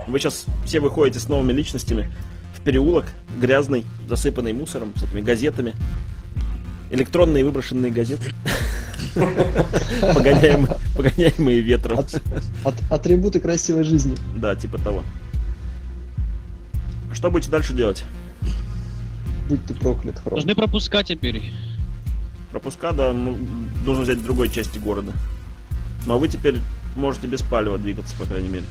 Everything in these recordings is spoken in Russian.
Вы сейчас все выходите с новыми личностями в переулок, грязный, засыпанный мусором, с этими газетами. Электронные выброшенные газеты. Погоняемые ветром. Атрибуты красивой жизни. Да, типа того. Что будете дальше делать? Будь ты проклят, Хром. Должны пропускать теперь. Пропуска, да, нужно взять в другой части города. Ну а вы теперь можете без палева двигаться, по крайней мере.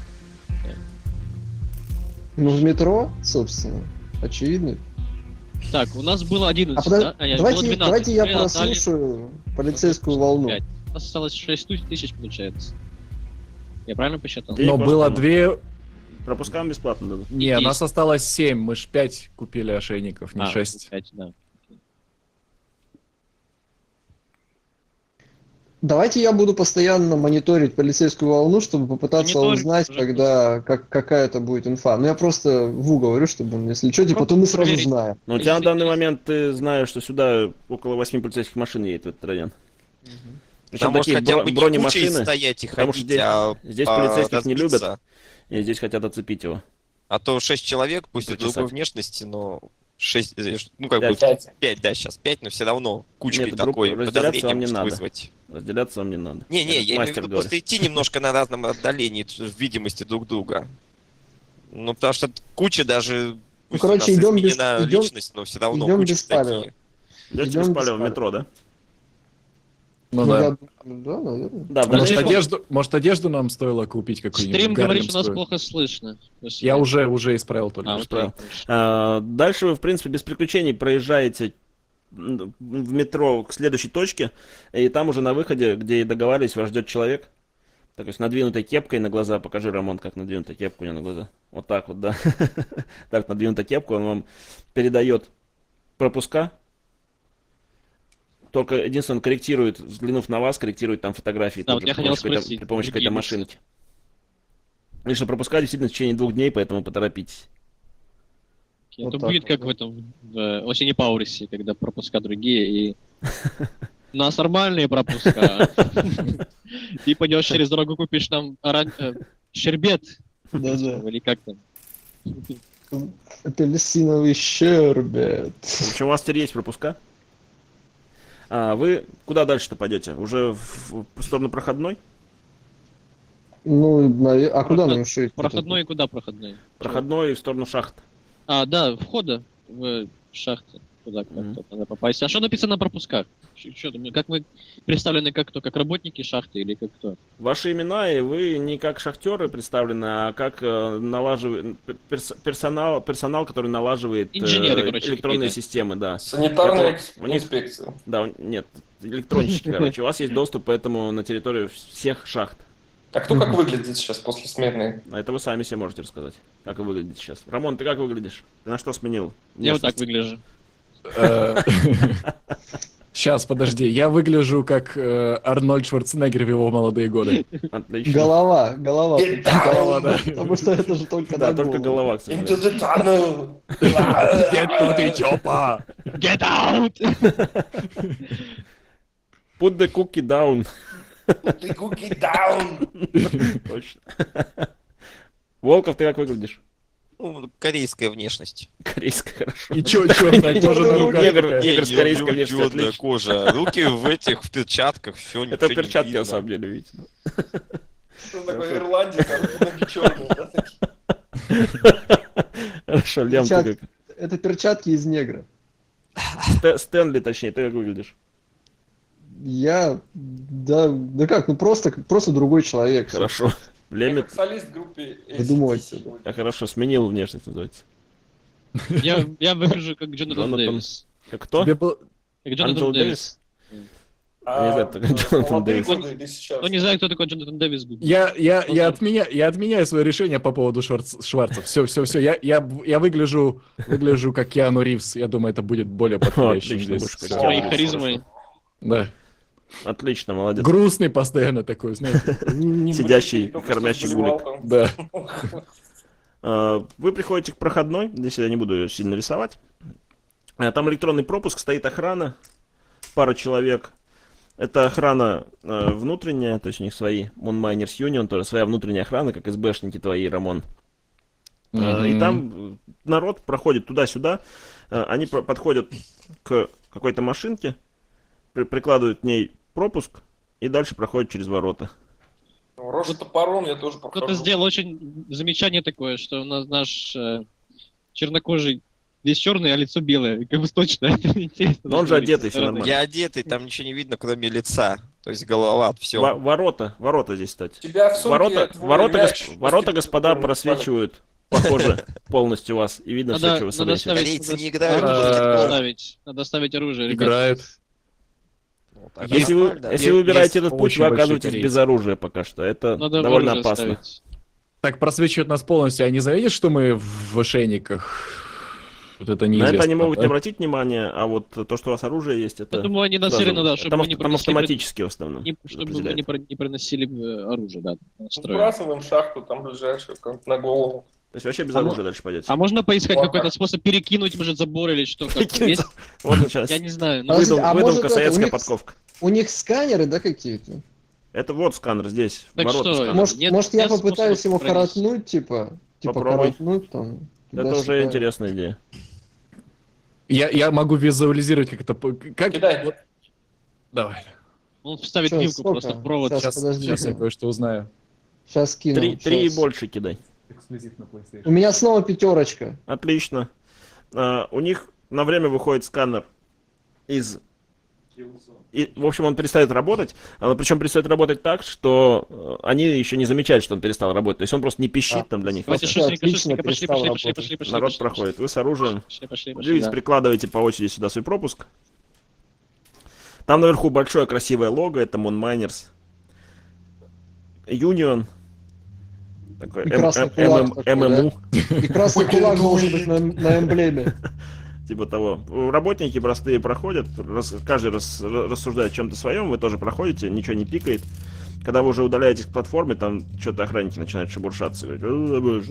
Ну, в метро, собственно, очевидно. Так, у нас было 11, А да? Нет, было 12. давайте я Мы отдали прослушаю полицейскую волну. 5. У нас осталось 6 тысяч, получается. Я правильно посчитал? Денег Но можно было много. 2... Пропускам бесплатно дадут. Не, Есть. нас осталось 7, мы ж 5 купили ошейников, не 6. 5, да. Давайте я буду постоянно мониторить полицейскую волну, чтобы попытаться Мониторить узнать, уже когда какая-то будет инфа. Ну я просто Ву говорю, чтобы он, если что, типа, то мы сразу проверить. знаем. Но у тебя на данный момент ты знаешь, что сюда около 8 полицейских машин едет в этот район. Причем Там может такие хотя бы не кучей бронемашины, стоять и потому что ходить, а здесь полицейских не любят, разбиться. и здесь хотят оцепить его. А то 6 человек, пусть и Причесать. другой внешности, но 6, ну как бы Пять. 5, да, сейчас 5, но все равно кучкой Нет, такой разделяться подозрение вам не может надо. вызвать. Разделяться вам не надо. Не, я Этот имею в мастер виду говорит. просто идти немножко на разном отдалении в видимости друг друга. Ну, потому что куча даже... пусть короче, у нас идем без- изменена идем- личность, но все равно идем куча без палева. такие. Идете Идем без без палева в палева. метро, да? Ну Ну, да. я думаю, да, наверное. Да, в Может, дальнейшем- одежду нам стоило купить какую-нибудь? Стрим говорит, что нас гарлемскую? плохо слышно. Я уже исправил только А, что. окей. Дальше вы, в принципе, без приключений проезжаете в метро к следующей точке, и там уже на выходе, где и договаривались, вас ждет человек. Так, с надвинутой кепкой на глаза. Покажи, Рамон, как надвинутая кепка у него на глаза. Вот так вот, да. Так, надвинутая кепка, он вам передает пропуска. Только единственное, он корректирует, взглянув на вас, корректирует там фотографии Да, тоже вот я хотел спросить, при помощи другие какой-то лица. машинки. И что пропуска действительно в течение 2 дней, поэтому поторопитесь. Это Вот так будет вот, как да. в этом в Осени Паурисе, когда пропуска другие, и у нас нормальные пропуска. Ты пойдешь через дорогу, купишь нам щербет. Да-да. Или как там? Апельсиновый щербет. В общем, у вас теперь есть пропуска. А вы куда дальше-то пойдете? Уже в сторону проходной? Ну, а куда нам еще идти? Проходной и куда проходной? Проходной в сторону шахт. А, да, входа в шахты. Туда Мгм. как-то надо попасть. А что написано на пропусках? Как мы представлены как кто? Как работники шахты или как кто? Ваши имена, и вы не как шахтеры представлены, а как персонал, который налаживает Инженеры, короче, электронные какие-то. системы, да. Санитарная У них- инспекция. Да, нет, электронщики, короче. У вас есть доступ поэтому на территорию всех шахт. А кто как выглядит сейчас после смены? А это вы сами себе можете рассказать, как вы выглядите сейчас. Рамон, ты как выглядишь? Ты на что сменил? Я вот так внешность? выгляжу. Сейчас, подожди, я выгляжу как Арнольд Шварценеггер в его молодые годы. Отлично. Голова. Get down! Голова, да. Потому что это же только Да, на только голову. голова, к Into сожалению. the tunnel! Get to the chopper! Get out! Put the cookie down. Put the cookie down! Точно. Волков, ты как выглядишь? Ну, корейская внешность. Корейская, хорошо. И черная кожа на руках. Негр, такая. негр с корейской внешностью, Чёрная отлично. кожа. Руки в этих, в перчатках, все Это перчатки, на самом деле, видите. Что такое Ирландия, там ноги черные, да, такие? Хорошо, Лем, ты как? Это перчатки из негра. Стэнли, точнее, ты как выглядишь? Да как, ну просто другой человек. Хорошо. Я Лемит, как солист в группе Выдумывайте. AC/DC. я хорошо, сменил внешность, называется. Я выгляжу как Джонатан Джонатан. Дэвис. Как кто? Тебе был- Как Джонатан Анджел Дэвис. Дэвис? Не знаю, только Джонатан молодые Дэвис. годы или сейчас? Кто не знает, кто такой Джонатан Дэвис, гугли. Я отменяю свое решение по поводу Шварца. Все. Я выгляжу как Киану Ривз. Я думаю, это будет более подходящим Отлично, здесь. будешь как Всё. Своей Хорошо. харизмой. Да. Отлично, молодец. Грустный постоянно такой, знаете. Сидящий, Только кормящий что гулик. забывал там. Да. Вы приходите к проходной, здесь я не буду ее сильно рисовать. Там электронный пропуск, стоит охрана, пара человек. Это охрана внутренняя, то есть у них свои Moon Miners Union, тоже своя внутренняя охрана, как СБшники твои, Рамон. И там народ проходит туда-сюда, они подходят к какой-то машинке, прикладывают к ней пропуск и дальше проходят через ворота. Рожа топором я тоже Кто-то прохожу. сделал очень замечание такое, что у нас наш чернокожий весь черный, а лицо белое. Как бы точно. Это интересно. Но он же одетый, всё нормально. Я одетый, там ничего не видно, кроме лица. То есть голова, все. Ворота здесь, кстати. Тебя в сумке Ворота, твой мяч ворота, господа, просто просвечивают, похоже, полностью вас, и видно все, что вы Надо собираете. Корейцы не играют. оружие ставить. Надо ставить оружие, ребят. Играет. Если вы Есть выбираете этот путь, очень вы большие оказываетесь корейцы. без оружия пока что. Это Надо довольно оружие опасно. ставить. Так просвечивают нас полностью, а не заметят, что мы в ошейниках? Вот это На неизвестно. это они могут не да? обратить внимания, а вот то, что у вас оружие есть, это... Я думаю, они сразу- нацелены, да, чтобы там, мы не там пронесли автоматически в основном. чтобы мы определяет. не проносили оружие, да, настроено. Сбрасываем шахту там ближайшую, как на голову. То есть вообще без А оружия дальше пойдете. А можно поискать Ладно. какой-то способ перекинуть, может, забор или что? Как есть? Вот сейчас. Я не знаю. ну, Подождите, а может Выдумка, это советская у них- подковка. У них сканеры, да, какие-то? Это вот сканер здесь. Так ворота что, сканер. Может, нет- может я нет попытаюсь способа его проверить. коротнуть, типа Попробуй. коротнуть там. Это туда-сюда. уже интересная идея. Я могу визуализировать, как это... Как... Кидай. Вот. Давай. Он вставит Чё, вилку сколько? просто в провод. Сейчас, подожди. Сейчас я кое-что узнаю. Сейчас кину. Три и щас. больше кидай. Эксклюзив на PlayStation. У меня снова 5. Отлично. У них на время выходит сканер из... И, в общем, он перестает работать, причем перестает работать так, что они еще не замечают, что он перестал работать. То есть он просто не пищит там для них. Давайте Всё, шустенько, отлично, шустенько, пошли, перестал пошли, пошли, работать. пошли, пошли. Народ пошли, проходит. Вы с оружием. Пошли, Видите, прикладываете по очереди сюда свой пропуск. Там наверху большое красивое лого, это Moon Miners. Union. Такой И красный кулак такой, ММУ, И красный кулак должен быть на эмблеме. типа того. Работники простые проходят, каждый рассуждает о чем-то своем, вы тоже проходите, ничего не пикает. Когда вы уже удаляетесь к платформе, там что-то охранники начинают шебуршаться. Говорить,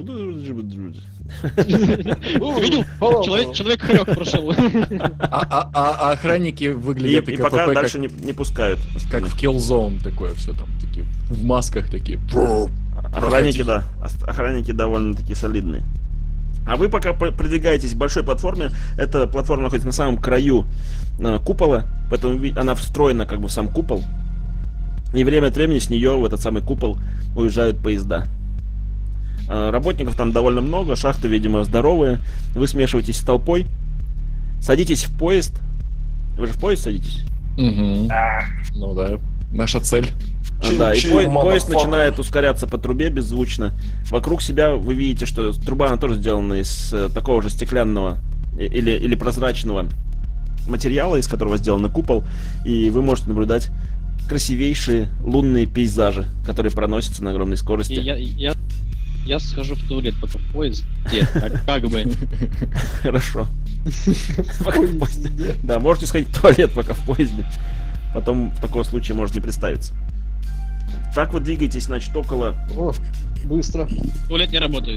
Видел? Человек хорек прошел. А охранники и, выглядят и КПП пока как, дальше не пускают. как в Killzone такое все там, такие в масках такие. Охранники, да. Охранники довольно-таки солидные. А вы пока продвигаетесь к большой платформе. Эта платформа находится на самом краю купола, поэтому она встроена как бы в сам купол. И время от времени с нее в этот самый купол уезжают поезда. Работников там довольно много, шахты, видимо, здоровые. Вы смешиваетесь с толпой, садитесь в поезд. Вы же в поезд садитесь? Мгм. Ну да, наша цель. Да, и Чил, поезд motherfucker. начинает ускоряться по трубе беззвучно. Вокруг себя вы видите, что труба она тоже сделана из такого же стеклянного или прозрачного материала, из которого сделан купол, и вы можете наблюдать красивейшие лунные пейзажи, которые проносятся на огромной И скорости. я схожу в туалет, пока в поезде. Как бы. Хорошо. Пока в поезде. Да, можете сходить в туалет, пока в поезде. Потом такого случая может не представиться. Так вы двигаетесь, значит, около... О, быстро. Туалет не работает.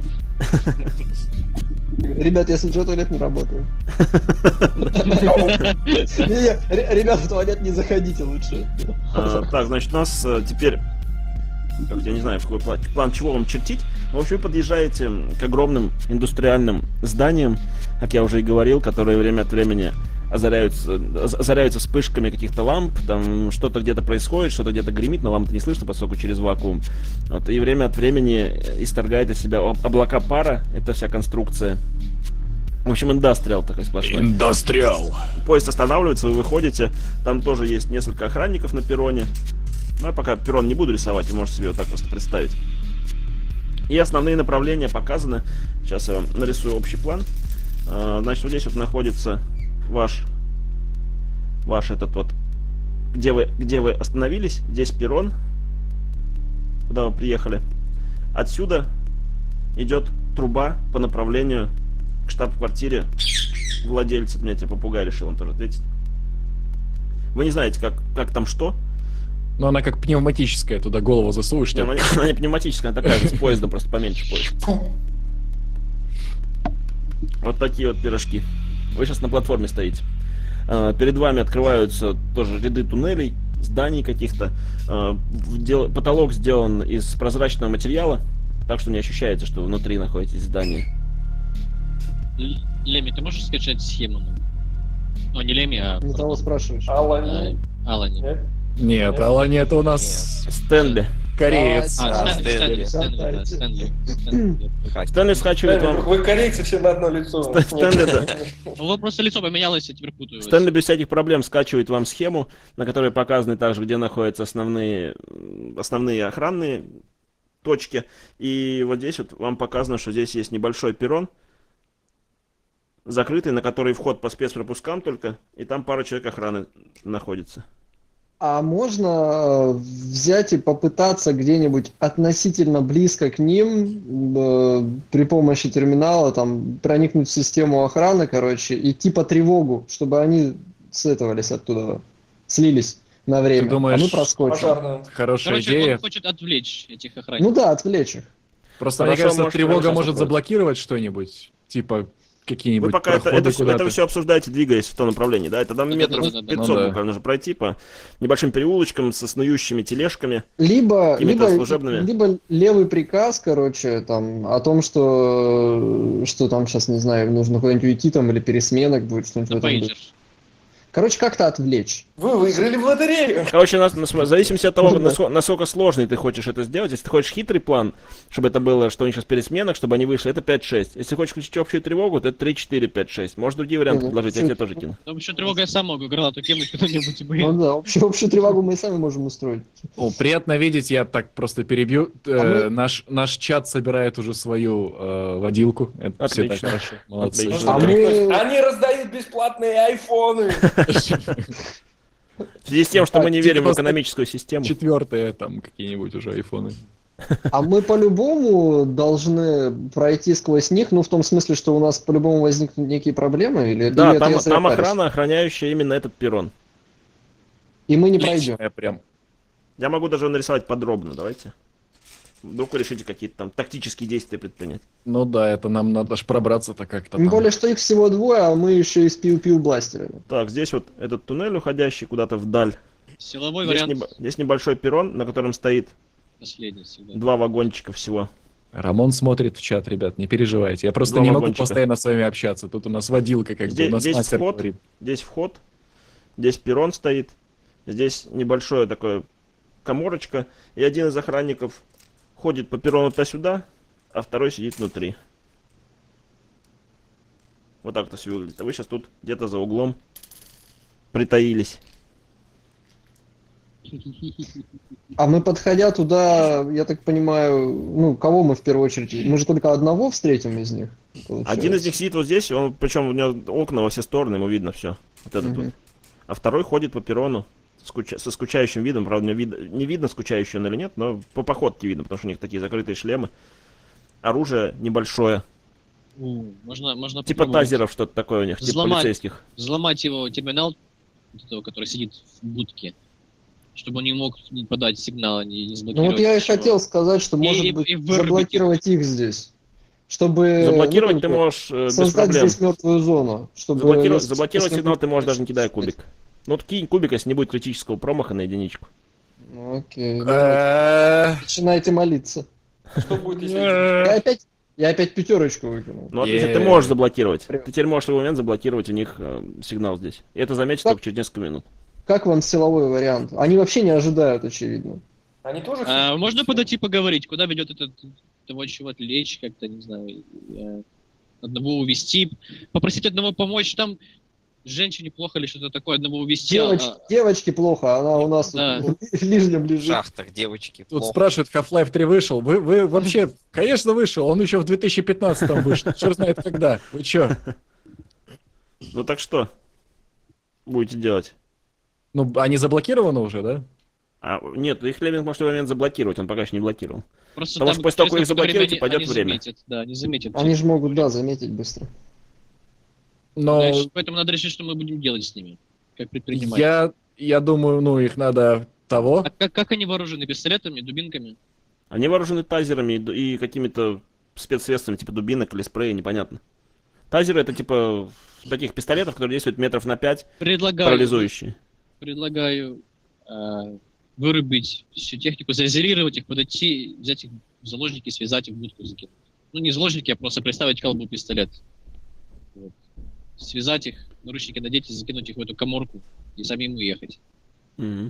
Ребят, если что, туалет не работает. Не-не, ребят, в туалет не заходите лучше. Так, значит, у нас теперь... Как я не знаю, в какой план чего вам чертить. В общем, вы подъезжаете к огромным индустриальным зданиям, как я уже и говорил, которые время от времени озаряются вспышками каких-то ламп, там что-то где-то происходит, что-то где-то гремит, но лампы не слышно, поскольку через вакуум. Вот, и время от времени исторгает из себя облака пара, это вся конструкция. В общем, индастриал такой сплошной. Индастриал. Поезд останавливается, вы выходите, там тоже есть несколько охранников на перроне. Ну, я пока перрон не буду рисовать, вы можете себе вот так просто представить. И основные направления показаны. Сейчас я вам нарисую общий план. Значит, вот здесь вот находится ваш этот вот, где вы остановились. Здесь перрон, куда вы приехали. Отсюда идет труба по направлению к штаб-квартире владельца. Меня тебе попугай решил, он тоже ответить. Вы не знаете, как там что. Но она как пневматическая, туда голову засовываешь. Не, она не пневматическая, она такая же, с поездом, просто поменьше поезд. Вот такие вот пирожки. Вы сейчас на платформе стоите. Перед вами открываются тоже ряды туннелей, зданий каких-то. Потолок сделан из прозрачного материала. Так что не ощущается, что вы внутри находитесь здания. Леми, ты можешь скачать схему нам? О, не Леми, а... Не того спрашиваешь. Алани. Алани. Нет? Нет, Алани это у нас Стэнли. кореец. Стэнли, Стэнли. да, Стэнли. Стэнли скачивает вам... Вы корейцы все на одно лицо. Стэнли, да. Вот просто лицо поменялось, я теперь путаю. Стэнли без всяких проблем скачивает вам схему, на которой показаны также, где находятся основные охранные точки. И вот здесь вот вам показано, что здесь есть небольшой перрон, закрытый, на который вход по спецпропускам только, и там пара человек охраны находится. А можно взять и попытаться где-нибудь относительно близко к ним при помощи терминала там проникнуть в систему охраны, короче, и типа тревогу, чтобы они сетовались оттуда, слились на время. думаешь, а мы проскочим. Пожарная. Хорошая Короче, идея. он хочет отвлечь этих охранников. Ну да, отвлечь их. Просто Хорошо, мне кажется, может, тревога прямо может сейчас заблокировать что-нибудь. Типа какие-нибудь Вы пока это проходы все куда-то. обсуждаете, двигаясь в том направлении, да? Это там метров Да-да-да-да-да. 500 Ну да. буквально нужно пройти по небольшим переулочкам со снующими тележками. Либо Какими-то служебными. левый приказ, короче, там, о том, что там сейчас, не знаю, нужно куда-нибудь уйти там или пересменок будет, что-нибудь в На этом духе. пейджер. Короче, как-то отвлечь. Вы выиграли в лотерею. Короче, в зависимости от того, Ну да. насколько сложный ты хочешь это сделать, если ты хочешь хитрый план, чтобы это было, что у них сейчас пересменок, чтобы они вышли, это 5-6. Если хочешь включить общую тревогу, то это 3-4-5-6. Может, другие варианты Ну, предложить, я чё- тебе тоже кину. Там еще тревога я сам могу гранату кинуть куда-нибудь. Ну да, общую тревогу мы и сами можем устроить. О, приятно видеть, я так просто перебью. мы- Наш чат собирает уже свою водилку. Это все так Отлично. хорошо. Молодцы. Отлично. А мы... Они раздают бесплатные айфоны. В связи с тем, что мы не Типа верим в просто экономическую систему. Четвертые там какие-нибудь уже айфоны. А мы по-любому должны пройти сквозь них, ну, в том смысле, что у нас по-любому возникнут некие проблемы, или Да, или это я зря там парюсь? охрана, охраняющая именно этот перрон. И мы не пройдем. Я прям... Я могу даже нарисовать подробно, давайте. Вдруг вы решите какие-то там тактические действия предпринять. Ну да, это нам надо ж пробраться-то как-то Тем там. более, что их всего двое, а мы еще и с пиу-пиу бластерами. Так, здесь вот этот туннель, уходящий куда-то вдаль. Силовой Здесь, вариант здесь небольшой перрон, на котором стоит последний всегда. 2 вагончика всего. Рамон смотрит в чат, ребят, не переживайте. Я просто Два не могу вагончика. постоянно с вами общаться. Тут у нас водилка, как бы, Здесь- у нас здесь мастер вход. говорит. Здесь вход, здесь перрон стоит, здесь небольшое такое каморочка, и один из охранников ходит по перрону туда-сюда, а второй сидит внутри. Вот так это все выглядит. А вы сейчас тут где-то за углом притаились. А мы, подходя туда, я так понимаю, ну, кого мы в первую очередь? Мы же только одного встретим из них. получается. Один из них сидит вот здесь, он, причем у него окна во все стороны, ему видно все. Вот этот Мгм. вот. А второй ходит по перрону со скучающим видом. Правда, мне не видно, скучающий он или нет, но по походке видно, потому что у них такие закрытые шлемы. Оружие небольшое. Можно Типа попробовать тазеров что-то такое у них, типа Взломать. полицейских. взломать его терминал, вот этого, который сидит в будке, чтобы он не мог не подать сигнала, не Ну заблокировать. вот я и ничего. хотел сказать, что, может быть, и вырубить заблокировать их здесь. Чтобы Заблокировать ну, ты как бы, можешь без создать проблем. здесь мертвую зону. Чтобы Заблокировать если сигнал будет ты можешь даже не кидая что-то- кубик. Ну вот кинь кубик, если не будет критического промаха на единичку. Ну, окей. Э, Начинайте молиться. Что будет, если... Я опять пятерочку выкинул. Ну отлично, ты Е. можешь заблокировать. Прям. Ты теперь можешь в любой момент заблокировать у них сигнал здесь. И это заметишь Так. только через несколько минут. Как вам силовой вариант? Они вообще не ожидают, очевидно. Они тоже... Можно подойти поговорить, куда ведет этот того чего отвлечь, как-то, не знаю, одного увести, попросить одного помочь, там женщине плохо или что-то такое, одного увести. Девочки плохо, она у нас Да. тут в лишнем В лежит. шахтах, девочки. Тут плохо. спрашивают, Half-Life 3 вышел. Вы вообще, конечно, вышел. Он еще в 2015 вышел. Черт знает когда. Вы че? Ну так что будете делать? Ну, они заблокированы уже, да? А, нет, их Леминг может в любой момент заблокировать, он пока еще не блокировал. Просто Потому там что после того, как через их какое-то заблокируете, время пойдет они время. заметят, да, они заметят. Они же могут, да, заметить быстро. Но Знаешь, поэтому надо решить, что мы будем делать с ними, как предприниматель. я думаю, ну, их надо того. А как они вооружены? Пистолетами, дубинками? Они вооружены тазерами и какими-то спецсредствами, типа дубинок или спрея, непонятно. Тазеры это типа таких пистолетов, которые действуют метров на 5, парализующие. Предлагаю вырубить всю технику, заизолировать их, подойти, взять их в заложники связать и в будку закинуть. Ну, не в заложники, а просто представить колбу пистолет. Вот. Связать их, наручники надеть и закинуть их в эту каморку и самим уехать. Мгм.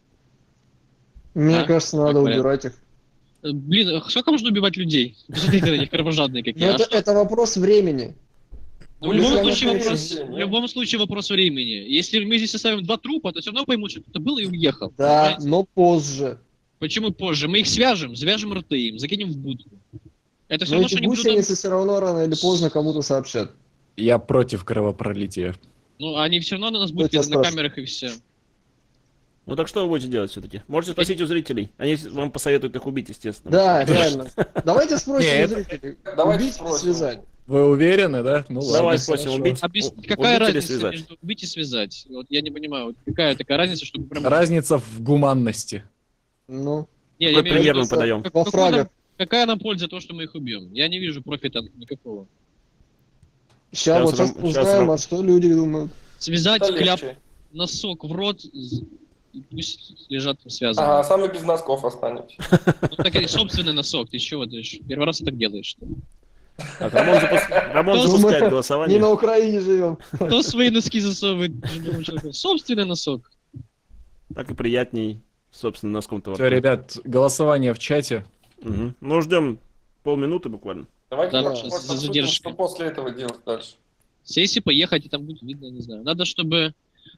Мне А? кажется, надо Как вариант. убирать их. Блин, а сколько можно убивать людей? Посмотрите на них, кровожадные Но какие. А что? это вопрос времени. Ну, в любом если случае она вопрос, прежде, в нет? любом случае вопрос времени. Если мы здесь оставим 2 трупа, то все равно поймут, что это было и уехал. Да, Понимаете? но позже. Почему позже? Мы их свяжем рты им, закинем в будку. Это все Но равно, эти что они будут... гусеницы все равно рано или поздно кому-то сообщат. Я против кровопролития. Ну, они все равно на нас Кто будут тебя на спрашивает? камерах и все. Ну так что вы будете делать все-таки? Можете спросить у зрителей. Они вам посоветуют их убить, естественно. Да, реально. Давайте спросим Не, у зрителей. Давайте Убить или спросим. связать? Вы уверены, да? Ну Давай ладно, спросим, хорошо. убить? Какая Убить или разница связать? между убить и связать? Вот я не понимаю, вот какая такая разница, чтобы прям... Разница в гуманности. Ну, Не, я Какой имею в пример виду, мы подаем? как- во какой фрагах. нам- какая нам польза того, что мы их убьем? Я не вижу профита никакого. сейчас вот Ром- сейчас щас узнаем, Ром- а что люди думают. Связать Это кляп, легче. носок в рот, и пусть лежат там связаны. Ага, сами без носков останетесь. Ну, так и собственный носок, ты чего, ты ж первый раз ты так делаешь, что ли? Так, Рамон Ну, запускает мы голосование. Не на Украине живем. Кто свои носки засовывает другому человеку? Собственный носок. Так и приятней, собственно, носком-то. во Все, рту. ребят, голосование в чате. Мгм. Ну, ждем полминуты буквально. Давайте Да, просто сейчас обсудим, задержка. что после этого делать дальше. Если поехать, и там будет видно, не знаю. Надо, чтобы,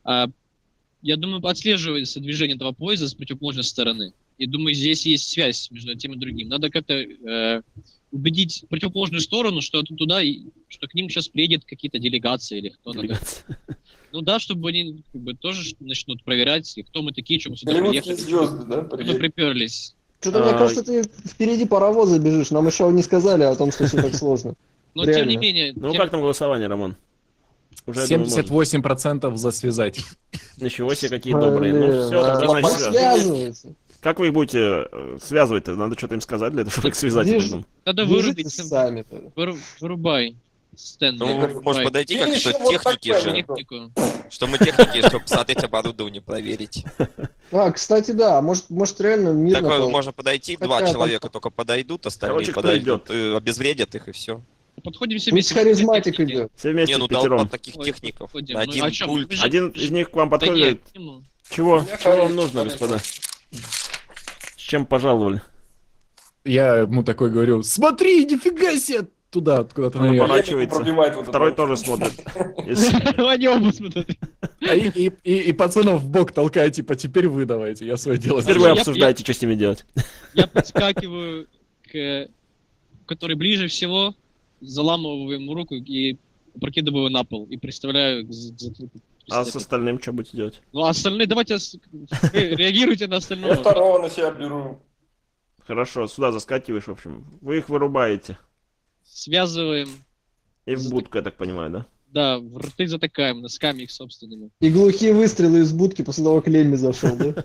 я думаю, отслеживается движение этого поезда с противоположной стороны. И думаю, здесь есть связь между тем и другим. Надо как-то убедить противоположную сторону, что туда, что к ним сейчас приедет какие-то делегации или кто-то. Делегация. Ну да, чтобы они как бы тоже начнут проверять, кто мы такие, что мы сюда Голливудские приехали. звезды, да, Откуда приедут? приперлись. Что-то мне А, кажется, ты впереди паровоза бежишь. Нам еще не сказали о том, что все так сложно. Но тем Реально. не менее, Ну, тем- как там голосование, Рамон? Уже, я думаю, можно. 78% за связать. Ничего себе, какие добрые. Ну, Блин, все, тогда, а значит, пусть связывай. связываются. Как вы их будете связывать-то? Надо что-то им сказать для того, чтобы их связать. Держи. потом. надо Держитесь вырубить, сами. вырубай стенд. Ну, вырубай может подойти И как еще что вот техники такая же, технику. что мы техники, чтобы посмотреть оборудование, проверить. А, кстати, да, может реально мирно. Такое было. можно подойти, Хотя два там- человека только подойдут, остальные Короче, кто подойдут, обезвредят их и все. Подходим все Пусть вместе. харизматик техники. идет. Все вместе Не, ну пятером. толпа таких Ой, техников. подходим. На Ну, один а чё, пульт. вы же- Один из них к вам Да подходит и нет, говорит, ему. чего? Я Чего вам харизма, нужно, харизма. господа? С чем пожаловали? Я ему такой говорю, смотри, нифига себе, туда, откуда-то Он наверх. поворачивается. Пробивает вот Второй это тоже вот. смотрит. Из- Они оба смотрят. И пацанов в бок толкает, типа, теперь вы давайте, я свое дело Теперь сделаю. вы Я- обсуждаете, что с ними делать. Я подскакиваю к который ближе всего, заламываю ему руку и прокидываю на пол. И представляю за трупом. А с остальным что будете делать? Ну, а остальные, давайте вы реагируйте на Я остальное. второго на себя беру. Хорошо, сюда заскакиваешь, в общем. Вы их вырубаете. Связываем, И в будку, я так понимаю, да? да, в рты затыкаем носками их собственными. И глухие выстрелы из будки после того, как Лемми зашел, да?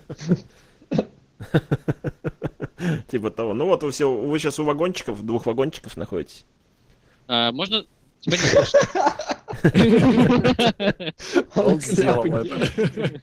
Типа того. Ну вот вы сейчас у вагончиков, 2 вагончиков находитесь. Можно... Тебя не слышно. Он сделал это.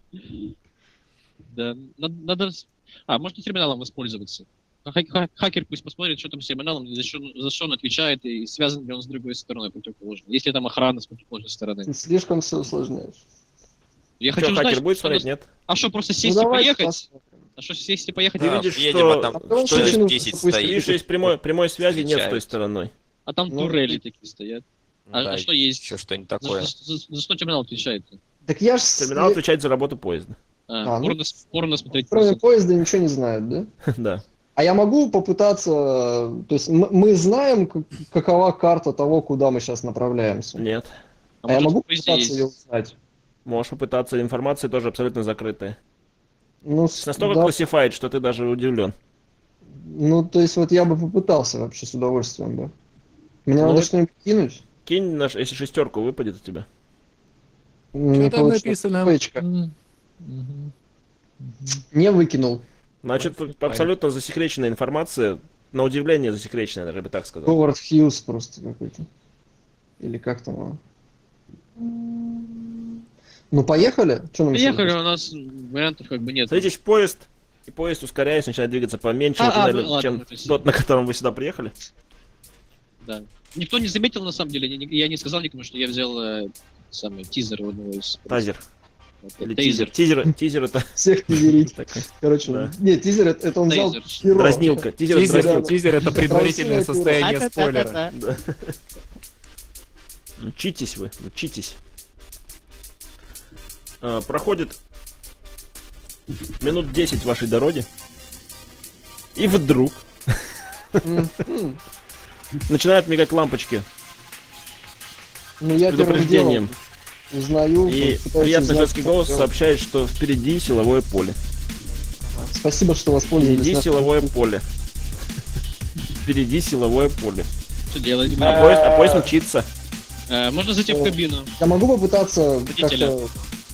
Да, надо... можно терминалом воспользоваться. Хакер пусть посмотрит, что там с терминалом, за что он отвечает, и связан ли он с другой стороной противоположной. Если там охрана с противоположной стороны. Ты слишком все усложняешь. Я Что, хочу хакер знать, будет что смотреть, нас- нет? А что, просто Ну сесть и давайте поехать? посмотрим. А что, сесть и поехать? Ты Да, видишь, едем, что- а там А потом что начнут 10 запустить. стоит. Видишь, есть прямой связи нет с той Встречают. стороной. А там Ну, турели такие стоят. А Да, что есть? еще что-нибудь За, такое. за что терминал отвечает? Так я ж... Терминал отвечает за работу поезда. А, ну, Порно смотреть. Кроме просто. поезда ничего не знают, да? Да. А я могу попытаться... То есть мы знаем, какова карта того, куда мы сейчас направляемся. Нет. А я может, могу в поезде попытаться ее есть? узнать? Можешь попытаться, информация тоже абсолютно закрытая. Ну, Настолько да. классифайт, что ты даже удивлен. Ну, то есть вот я бы попытался вообще с удовольствием бы. Мне Ну, надо вот- что-нибудь кинуть. Кинь, если 6 выпадет у тебя. Не Что там получилось. написано? Двоечка. Мгм. Не выкинул. Значит, Классифайт. тут абсолютно засекреченная информация. На удивление засекреченная, даже бы так сказал. Говард Хьюз просто какой-то. Или как там его? Ну, поехали? Что нам еще Поехали, делать? у нас вариантов как бы нет. Садитесь в поезд И поезд, ускоряясь, начинает двигаться по меньшему туннелю, ладно, чем это тот, на котором вы сюда приехали. Да. Никто не заметил, на самом деле. Я не сказал никому, что я взял самый тизер у одного из... Тазер. Вот, Или тейзер. тизер. Тизер это Всех тизерить. такая Короче, Да. нет, тизер это он взял Тейзер. перо. дразнилка. Тизер это Тизер, дразнилка. тизер это предварительное состояние спойлера. Да. Учитесь вы, учитесь. Проходит минут 10 вашей дороги. И вдруг начинают мигать лампочки Ну, я с первым предупреждением. делом узнаю. И пытаюсь приятный узнать, женский что голос делать. сообщает, что впереди силовое поле. Спасибо, что воспользовались. Впереди нашим- силовое поле. Впереди силовое поле. Что делать? А поезд мчится. Можно зайти в кабину. Я могу попытаться Водителя. как-то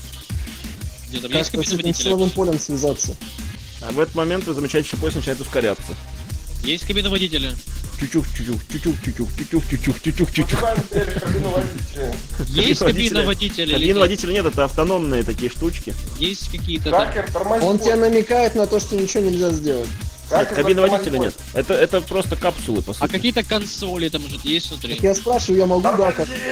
Где там есть как-то с кабина этим силовым водителя? полем связаться. А в этот момент вы замечаете, что поезд начинает ускоряться. Есть кабина водителя. Чучух, чучух, чучух, чучух, чучух, чучух, чучух, чучух. Называем теперь кабину водителя. Есть водителя. кабина водителя. Кабин или водителя нет, это автономные такие штучки. есть какие-то там. Хакер, тормози. Он тебе намекает на то, что ничего нельзя сделать. Нет, кабины водителя нет. Это просто капсулы, по А сути. какие-то консоли там может есть внутри? Так я спрашиваю, я могу, да,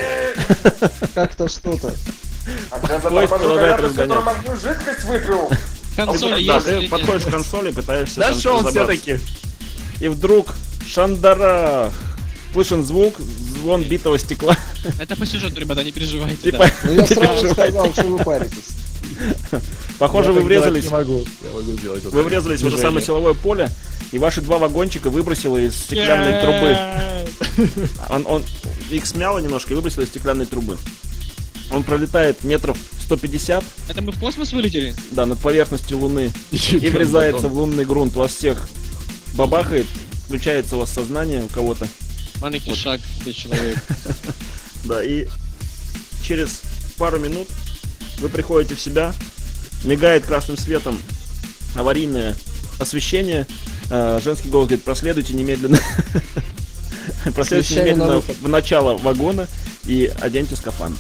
как-то что-то. А когда Поезд торможу, продолжает когда ты всю разгоняться. тормозную жидкость выпил. Консоли Да, есть ты или подходишь нет? к консоли, пытаешься там Нашел разобраться. все-таки. И вдруг шандарах. Слышен звук, звон битого стекла. Это по сюжету, ребята, не переживайте. Типа, да. Ну я не сразу переживайте. сказал, что вы паритесь. Похоже, Я вы так делать врезались. Не могу. Я могу делать вот Вы это врезались в это движение. самое силовое поле, и ваши два вагончика выбросило из стеклянной трубы. Он их смяло немножко и выбросило из стеклянной трубы. Он пролетает метров 150, Это мы в космос вылетели? да, над поверхностью Луны, и врезается в лунный грунт. У вас всех бабахает, включается у вас сознание у кого-то. Маленький шаг для человека. Да, и через пару минут вы приходите в себя, мигает красным светом аварийное освещение. Женский голос говорит: проследуйте немедленно. Проследуйте Освещение на немедленно выход. в начало вагона и оденьте скафандр.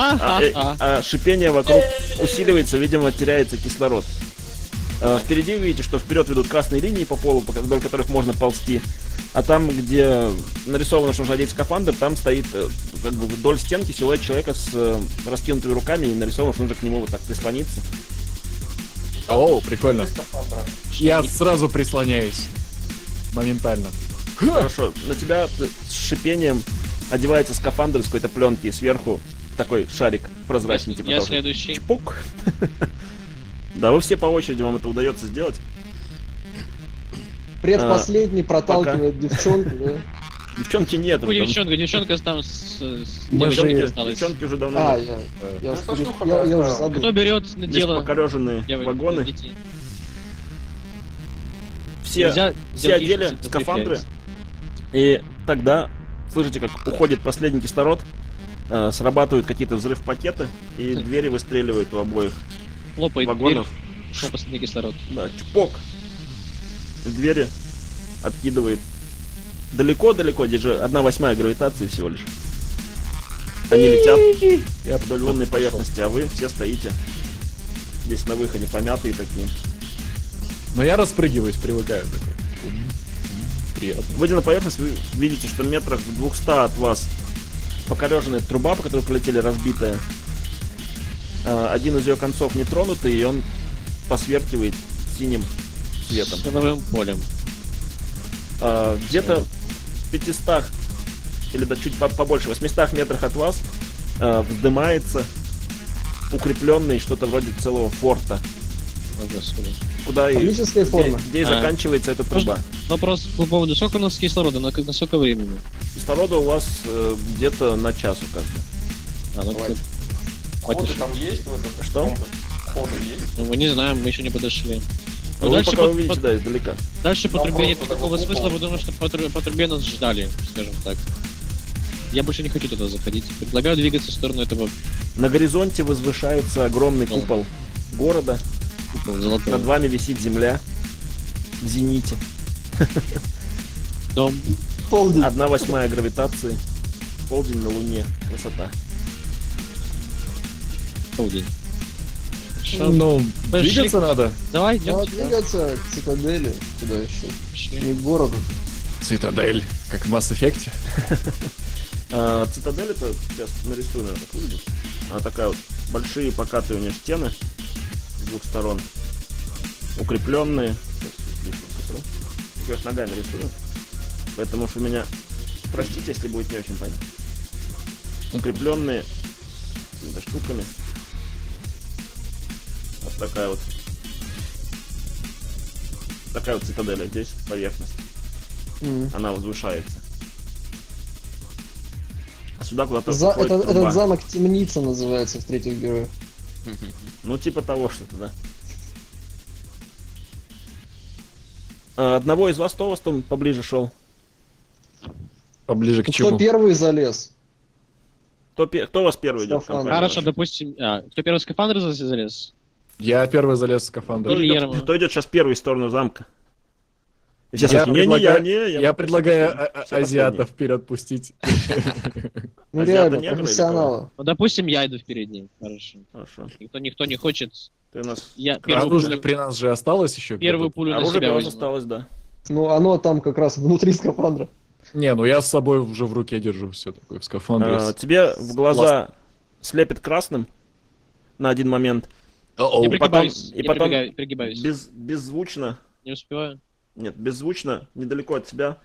А шипение вокруг усиливается, видимо, теряется кислород. Впереди вы видите, что вперед ведут красные линии по полу, вдоль которых можно ползти. А там, где нарисовано, что нужно одеть скафандр, там стоит как бы вдоль стенки силуэт человека с раскинутыми руками, и нарисовано, что нужно к нему вот так прислониться. О, прикольно. Я сразу прислоняюсь. Моментально. Хорошо, на тебя с шипением одевается скафандр из какой-то пленки, и сверху такой шарик прозрачный, типа Я того. следующий. Чпок. Да, вы все по очереди, вам это удается сделать. Предпоследний проталкивает девчонку, да? Девчонки нет. Ой, девчонка там с Мы же- девочкой осталась. Девчонки уже давно А, нет. я Ну, что уже штука я уже такая? забыл. Кто берет на Лишь дело покореженные девочек, вагоны. детей? Все, Нельзя все сделать одели вид, что скафандры. закрепляется. И тогда слышите, как уходит последний кислород, срабатывают какие-то взрыв-пакеты, и двери выстреливают у обоих Хлопает вагонов. дверь, шел последний кислород. Да, чпок. Двери откидывает далеко-далеко, здесь же 1/8 гравитации всего лишь. Они летят вдоль лунной поверхности, а вы все стоите здесь на выходе, помятые такие. Но я распрыгиваюсь, привыкаю. Такой. Приятно. Выйдя на поверхность, вы видите, что метрах в 200 от вас покореженная труба, по которой полетели, разбитая. Один из ее концов не тронутый, и он посверкивает синим цветом. Силовым полем. Где-то в 500 или да, чуть побольше, 800 метрах от вас вздымается укрепленный что-то вроде целого форта, О, Господи. куда и Фабрическая форма. где и заканчивается эта труба. Вопрос по поводу, сколько у нас кислорода, на сколько времени? Кислорода у вас где-то на час указано. Ну, Давай. Ходы там есть в этом? Что? комплексе? Ходы есть? ну, мы не знаем, мы еще не подошли. Ну, Вы дальше пока по- увидите, по- да, издалека. Дальше по Там трубе нет просто никакого такой смысла, купол. потому что по трубе нас ждали, скажем так. Я больше не хочу туда заходить. Предлагаю двигаться в сторону этого На горизонте возвышается огромный Дом. купол города. золотого. Над вами висит земля в зените. Дом. Полдень. 1/8 гравитации. Полдень на Луне. Красота. Полдень. Шо, Ну, Пошли. двигаться надо. Давай, Ну, идем. двигаться к цитадели, куда еще? Не к городу. Цитадель, как в Mass Effect. Цитадель это, сейчас нарисую, наверное, так выглядит. Она такая вот, большие покатые у нее стены с двух сторон, укрепленные. Сейчас ногами рисую, поэтому что меня, простите, если будет не очень понятно. Укрепленные какими-то штуками. Вот такая вот цитадель, а здесь поверхность. Она возвышается. А сюда куда-то входит труба. Этот замок темница называется в третьих героях. Ну, типа того что-то, да. Одного из вас, кто у вас там поближе шел? Поближе к Кто чему? первый залез? Кто у вас первый идет? в Скафандр. компании Хорошо, вашей? допустим, кто первый в скафандр залез? Я первый залез в скафандр. Или Кто Ерма. идет сейчас первый в сторону замка? Сейчас Я не я, предлагаю- не Я предлагаю Все азиатов вперед пустить. Ну Азиаты реально, негры или профессионалы. Ну, допустим, я иду вперед ним. Хорошо. Хорошо. Никто не хочет. Ты у нас... Я первую Оружие пулю, при нас же осталось еще. первую пулю на Оружие себя у вас возьму. осталось, да. Ну оно там как раз внутри скафандра. Не, ну я с собой уже в руке держу все такое в скафандре. Тебе в глаза слепит красным на один момент. О-оу. Я потом- пригибаюсь. и Я потом пригибаюсь. Беззвучно, Не успеваю. нет, беззвучно, недалеко от тебя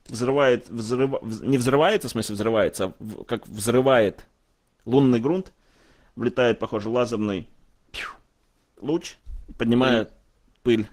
не взрывается, в смысле взрывается, а как взрывает лунный грунт, влетает, похоже, лазерный луч, поднимая пыль.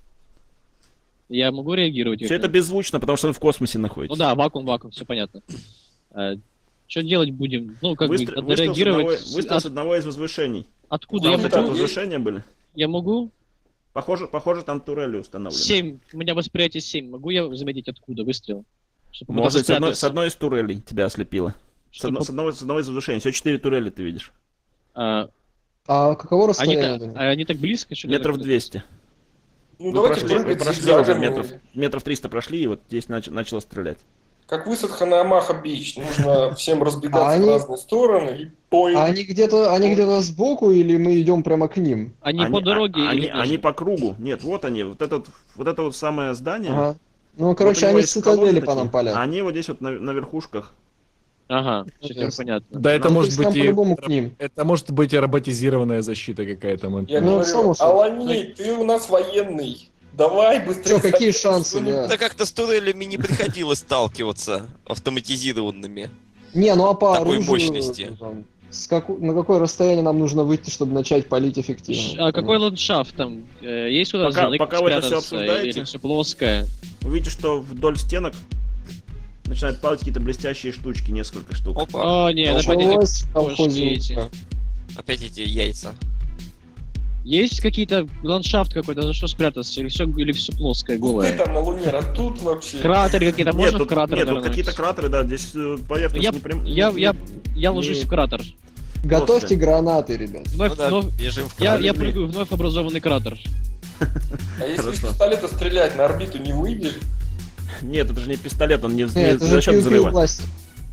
Я могу реагировать? Все это беззвучно, потому что вы в космосе Ну находитесь. да, вакуум, все понятно. Что делать будем? Ну, как бы, Выстрел надо реагировать. выстрел с одного из возвышений. Откуда я Там вот там это могу? возвышения были. Я могу? Похоже, там турели установлены. 7. У меня восприятие 7. Могу я заметить откуда выстрел? Чтобы Может, попытаться с одной из турелей тебя ослепило. С Чтобы- одного из возвышений. Все 4 турели ты видишь. А, А каково они, расстояние? до них? они так близко, что ли? Метров Так- 200. Ну, Вы давайте прошли, прыгать уже зигзагами. метров 300 прошли, и вот здесь начало стрелять. Как высадка на Амаха-Бич. Нужно всем разбегаться А в они- разные стороны и поинт. А они где-то сбоку или мы идем прямо к ним? Они по дороге Они, или даже- они по кругу. Нет, вот они. Вот это вот самое здание. Ага. Ну, Вот короче, у него они с есть колонны цитадели по такие, нам палят. а они вот здесь вот на верхушках. Ага, Окей. теперь понятно. Да, это Ну, то может есть нам быть и... по-любому к ним. Это может быть и роботизированная защита какая-то. Я Ну, говорю, само собой. Аланей, ты у нас военный. Давай быстрее. Чё, какие садись, шансы, что-нибудь. да? Да как-то с турелями не приходилось сталкиваться автоматизированными. Не, ну а по Такой оружию... мощности. там, на какое расстояние нам нужно выйти, чтобы начать палить эффективно? А какой ландшафт там? Есть куда Пока вы это всё спрятаться обсуждаете. или все плоское? Вы видите, что вдоль стенок начинают падать какие-то блестящие штучки, несколько штук. Опа, О, нет, опять Началось в кошки колхозе. эти. опять эти яйца. Есть какие-то ландшафт какой-то, за что спрятаться? Или все плоское, Ты голое? там на Луне растут вообще. Кратеры какие-то, можно в кратеры нет, тут нырнуть? какие-то кратеры, да, здесь поверхность Я, не прям... я ложусь в кратер. Готовьте Просто. гранаты, ребят. Вновь, Ну да, вновь- бежим в я кратер. прыгаю в вновь образованный кратер. А если из Хорошо. пистолета стрелять, на орбиту не выйдешь? Нет, это же не пистолет, он не Нет, это за же счет взрыва. пиу-бластер.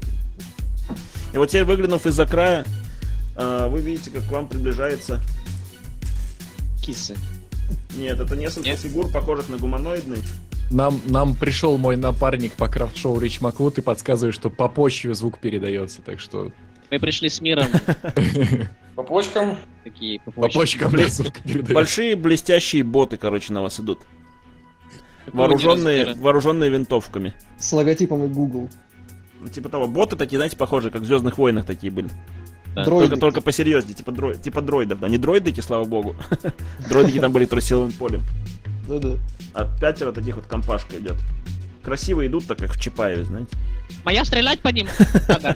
И вот теперь, выглянув из-за края, вы видите, как к вам приближается... Кисы. Нет, это несколько Нет? фигур, похожих на гуманоидный. Нам пришел мой напарник по крафт-шоу Рич Маклуд и подсказывает, что по почве звук передается, так что Мы пришли с миром. По почкам? Такие по почкам звук передается. Большие блестящие боты, короче, на вас идут. Какого размера? Вооруженные винтовками. С логотипом и Google. Ну, типа того. Боты такие, знаете, похожие, как в Звездных войнах такие были. Да. Дроиды. Только посерьезнее, типа дроидов. Да, не дроидики, слава богу. Дроидики там были трусиловым полем. Да-да. А 5 таких вот компашка идет. Красиво идут, так как в Чапаеве, знаете. Моя стрелять по ним? Надо.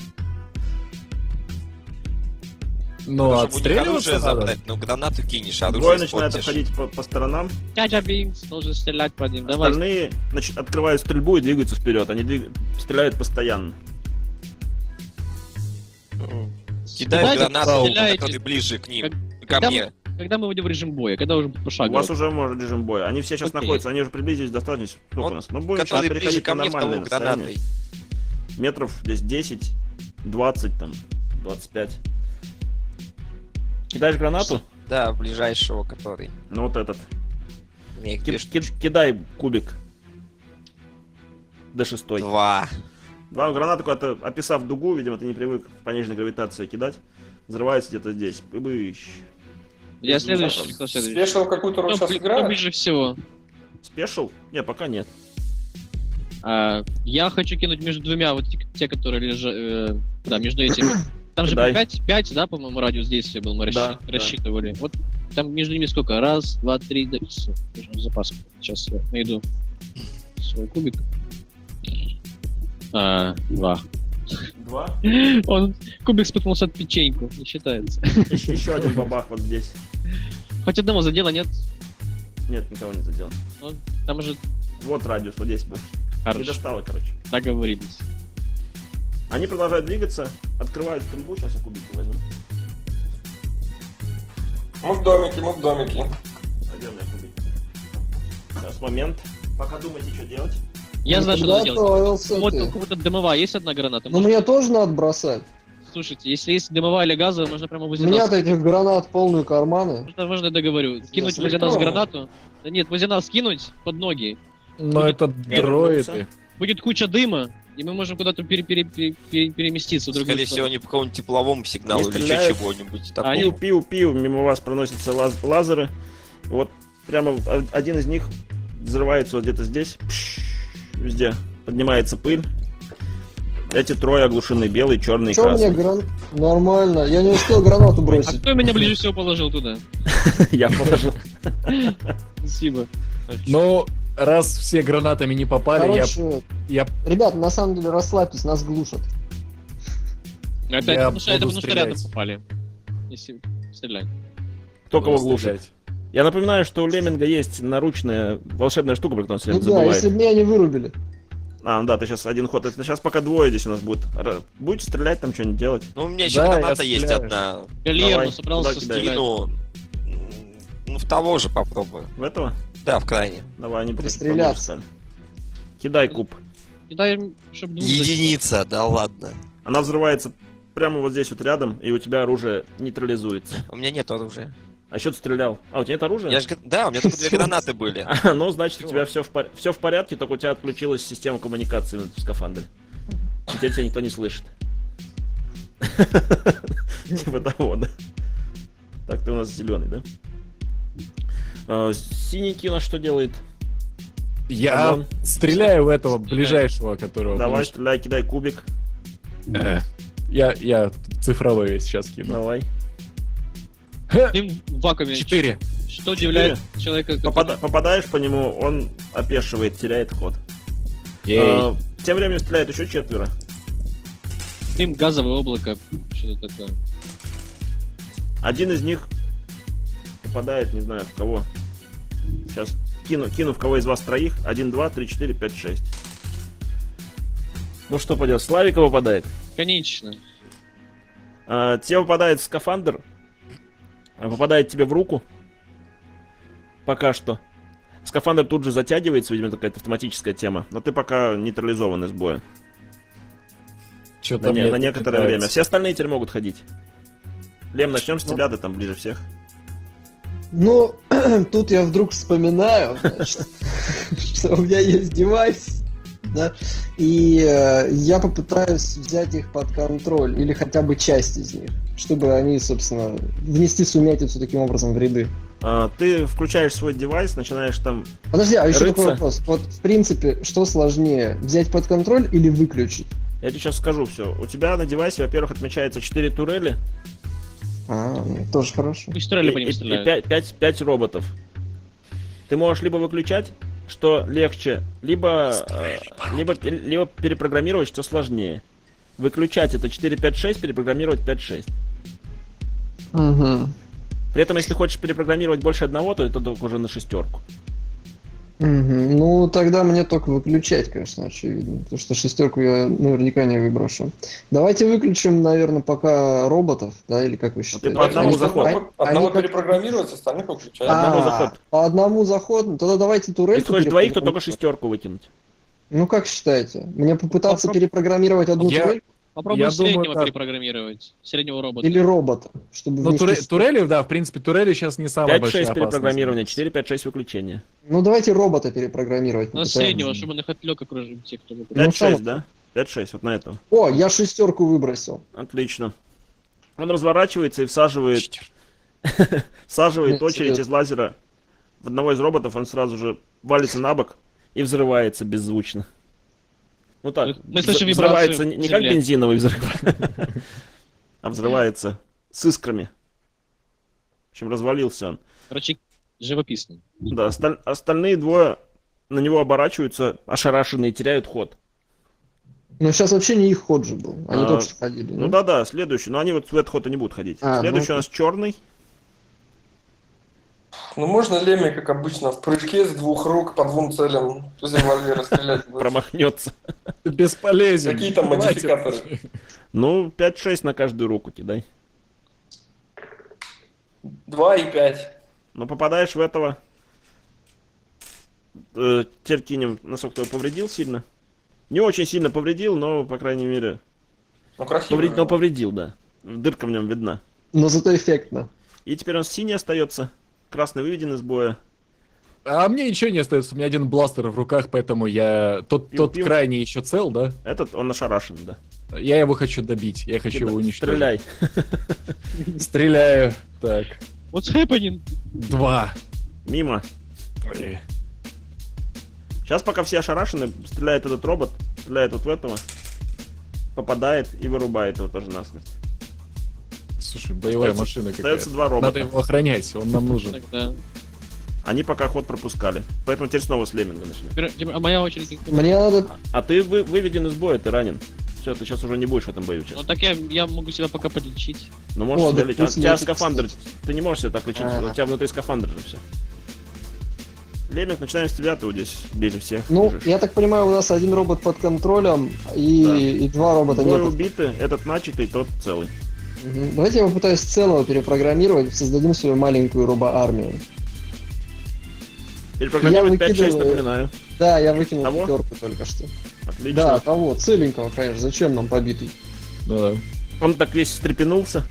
Ну, Хорошо, будет отстреливаться оружие надо. забрать, но гранату кинешь, а Двое оружие начинают испортишь. отходить по сторонам. Дядя Бинкс должен стрелять по ним. Давай. Остальные открывают стрельбу и двигаются вперед. Они стреляют постоянно. Кидай Кидайте, гранату, стреляйте. который ближе к ним, ко Когда мне. Когда мы выйдем в режим боя? Когда уже У пошагово? вас уже может режим боя. Они все сейчас Окей. находятся, они уже приблизились достаточно. Сколько Вот, у нас? Ну, будем сейчас Который ближе переходить ко на мне, в того нормальное расстояние. гранатой. Метров здесь 10, 20, там, 25. Кидаешь гранату? Да, ближайшего, который. Ну вот этот. Мне их пишут. Кидай кубик. D6. 2. Два гранаты, куда-то описав дугу, видимо, ты не привык в пониженной гравитации кидать. Взрывается где-то здесь. Быбыщ. Я следующий, кто следующий? Спешил какую-то роль Кто, сейчас кто играет? ближе всего? Спешл? Не, пока нет. Я хочу кинуть между двумя, вот те, которые лежат, да, между этими. Там же Кидай. 5, да, по-моему, радиус действия был, мы Да, да. рассчитывали. Вот там между ними сколько? Раз, два, три, да, всё, нужно запас. Сейчас я найду свой кубик. 2. 2. Кубик споткнулся от печеньку, не считается. Еще один бабах вот здесь. Хоть одного задела, нет? Нет, никого не задел. Ну, там уже Вот радиус, вот здесь был. Не хорошо, достало, короче. договорились. Они продолжают двигаться, открывают стрельбу, сейчас я кубики возьму. Мы в домике, мы в домике. Где у меня кубики? Сейчас, момент. Пока думаете, что делать. Я знаю, что надо делать. Готовился Вот ты. у кого-то дымовая есть одна граната? Ну мне тоже надо бросать. Слушайте, если есть дымовая или газовая, можно прямо У возле нас. меня-то этих гранат полные карманы. Можно я договорю? Кинуть Я возле нас слегка. гранату? Да нет, возле нас кинуть под ноги. Но это дроиды. Будет куча дыма, и мы можем куда-то переместиться в другую Скорее всего, сторону. они по какому-нибудь тепловому сигналу Не или еще стреляют. чего-нибудь А они- такого. Пиу-пиу-пиу, мимо вас проносятся лазеры. Вот прямо один из них взрывается вот где-то здесь. Везде поднимается пыль. Эти трое оглушены: белый, черный и Че мне красный. Нормально, я не успел гранату А бросить. кто меня ближе всего положил туда? Я положил. Спасибо. Ну, раз все гранатами не попали, Короче, я ребят, на самом деле расслабьтесь, нас глушат. Это Я потому что буду рядом стрелять. попали. Если стрелять. Кто буду кого глушит? стрелять. Я напоминаю, что у Лемминга есть наручная волшебная штука, про которую он все Ну время да, забывает. если бы меня не вырубили. А, ну да, ты сейчас один ход. Это сейчас пока двое здесь у нас будет. Будете стрелять, там что-нибудь делать? Ну, у меня еще Да, я граната есть стреляю. одна. Галерно Давай, собрался туда кидай. стрелять. Кину. Ну, в того же попробую. В этого? Да, в крайне. Давай, они Пристреляться. Кидай куб. Кидай, чтобы двух зачистить. Единица, да ладно. Она взрывается прямо вот здесь вот рядом, и у тебя оружие нейтрализуется. У меня нет оружия. А что ты стрелял? А, у тебя нет оружия? Да, у меня только 2 гранаты были. А, ну, значит, у тебя все в порядке, только у тебя отключилась система коммуникации в скафандре. Теперь тебя никто не слышит. Типа того, да? Так, ты у нас зеленый, да? Синенький у нас что делает? Я Камон. стреляю в этого ближайшего, которого... Давай, потому стреляй, кидай кубик. что- Я цифровой сейчас кину. Давай. Ты в вакууме. 4. Что удивляет человека, который... Попадаешь по нему, он опешивает, теряет ход. Ей. Тем временем стреляет еще 4. Дым, газовое облако, что-то такое. Один из них попадает, не знаю, в кого. Сейчас кину в кого из вас троих. 1, 2, 3, 4, 5, 6. Ну что пойдет, Славика попадает. Конечно. Тебе попадает скафандр. Попадает тебе в руку. Пока что. Скафандр тут же затягивается, видимо, какая-то автоматическая тема. Но ты пока нейтрализован из боя. Что-то На некоторое время. Все остальные теперь могут ходить. Лем, начнем с тебя, ты там ближе всех. Ну, тут я вдруг вспоминаю, значит, что у меня есть девайс, да, и я попытаюсь взять их под контроль, или хотя бы часть из них, чтобы они, собственно, внести сумятицу таким образом в ряды. Ты включаешь свой девайс, начинаешь там... Подожди, а еще Рыться. такой вопрос. Вот, в принципе, что сложнее, взять под контроль или выключить? Я тебе сейчас скажу все. У тебя на девайсе, во-первых, отмечается 4 турели Ну, тоже хорошо. Пусть стреляли по ним и стреляют. 5 роботов. Ты можешь либо выключать, что легче, либо перепрограммировать, что сложнее. Выключать это 4, 5, 6, перепрограммировать 5, 6. Угу. При этом, если хочешь перепрограммировать больше одного, то это только уже на 6. Ну, тогда мне только выключать, конечно, очевидно. Потому что 6 я наверняка не выброшу. Давайте выключим, наверное, пока роботов, да, или как вы считаете? по одному Они- заходу. Одного они как- перепрограммировать, остальных выключать. одному заход. По одному заходу? Ну, тогда давайте турельку. Если хочешь двоих, то только перепрограммируем. 6 выкинуть. Ну, как считаете? Мне попытаться перепрограммировать одну Я- турельку? Попробуй Я думаю, среднего да. перепрограммировать. Среднего робота. Или робота, чтобы Ну, вместе с- турели, да, в принципе, турели сейчас не самая 5-6 большая опасность. перепрограммирования, 4-5-6 выключения. Ну, давайте робота перепрограммировать. Ну, попытаемся. среднего, чтобы он их отвлек окружить тех, кто выпадет. 5-6, там- да? 5-6, вот на этом. О, я шестерку выбросил. Отлично. Он разворачивается и всаживает Нет, очередь серьезно. из лазера в одного из роботов, он сразу же валится на бок и взрывается беззвучно. Ну так, Мы слышим взрывается вибрацию не как земли. бензиновый взрыв, а взрывается с искрами. В общем, развалился он. Короче, живописно. Да, остальные двое на него оборачиваются, ошарашенные, теряют ход. Но сейчас вообще не их ход же был. Они А, только что ходили. Ну да, следующий. Но они вот в этот ход и не будут ходить. А, Следующий ну у нас черный. Ну можно Леми, как обычно, в прыжке с 2 рук по 2 целям из револьвера стрелять будет? Промахнется. Ты бесполезен. Какие там Давайте. модификаторы? Ну, 5-6 на каждую руку кидай. 2 и 5. Но попадаешь в этого. Теперь кинем, насколько его повредил сильно. Не очень сильно повредил, но, по крайней мере, Ну красиво. повредил, но повредил, да. Дырка в нем видна. Но зато эффектно. И теперь он синий остается. Красный выведен из боя. А мне ничего не остается, у меня один бластер в руках, поэтому я... Тот Пил-пил. крайний еще цел, да? Этот, он ошарашен, да. Я его хочу добить, я хочу его уничтожить. Стреляй. Стреляю. Так, What's happening? 2. Мимо. Сейчас, пока все ошарашены, стреляет этот робот, стреляет вот в этого, попадает и вырубает его тоже насмерть. Слушай, боевая Остается- машина Остается какая-то. два Надо робота. его охранять, он нам нужен. Тогда. Они пока ход пропускали. Поэтому теперь снова с Лемминга начнем. Теперь, а моя очередь. Мне надо... А ты выведен из боя, ты ранен. Все, ты сейчас уже не будешь в этом бою Ну сейчас. так я могу себя пока подлечить. Ну можешь О, себя да лечить. У пусть тебя лечит, скафандр. кстати. Ты не можешь себя так лечить. Ага. У тебя внутри скафандр же все. Лемминг, начинаем с тебя, ты вот здесь ближе всех. Ну, лежишь. я так понимаю, у нас один робот под контролем и 2 робота Двое нет. убиты, этот начатый, тот целый. Мгм. Давайте я попытаюсь целого перепрограммировать, создадим свою маленькую робо-армию. Перепрограммировать Я 5-6, выкидываю. напоминаю. Да, я выкинул Того? пятерку только что. Отлично. Да, того, целенького, конечно. Зачем нам побитый? Да. Он так весь встрепенулся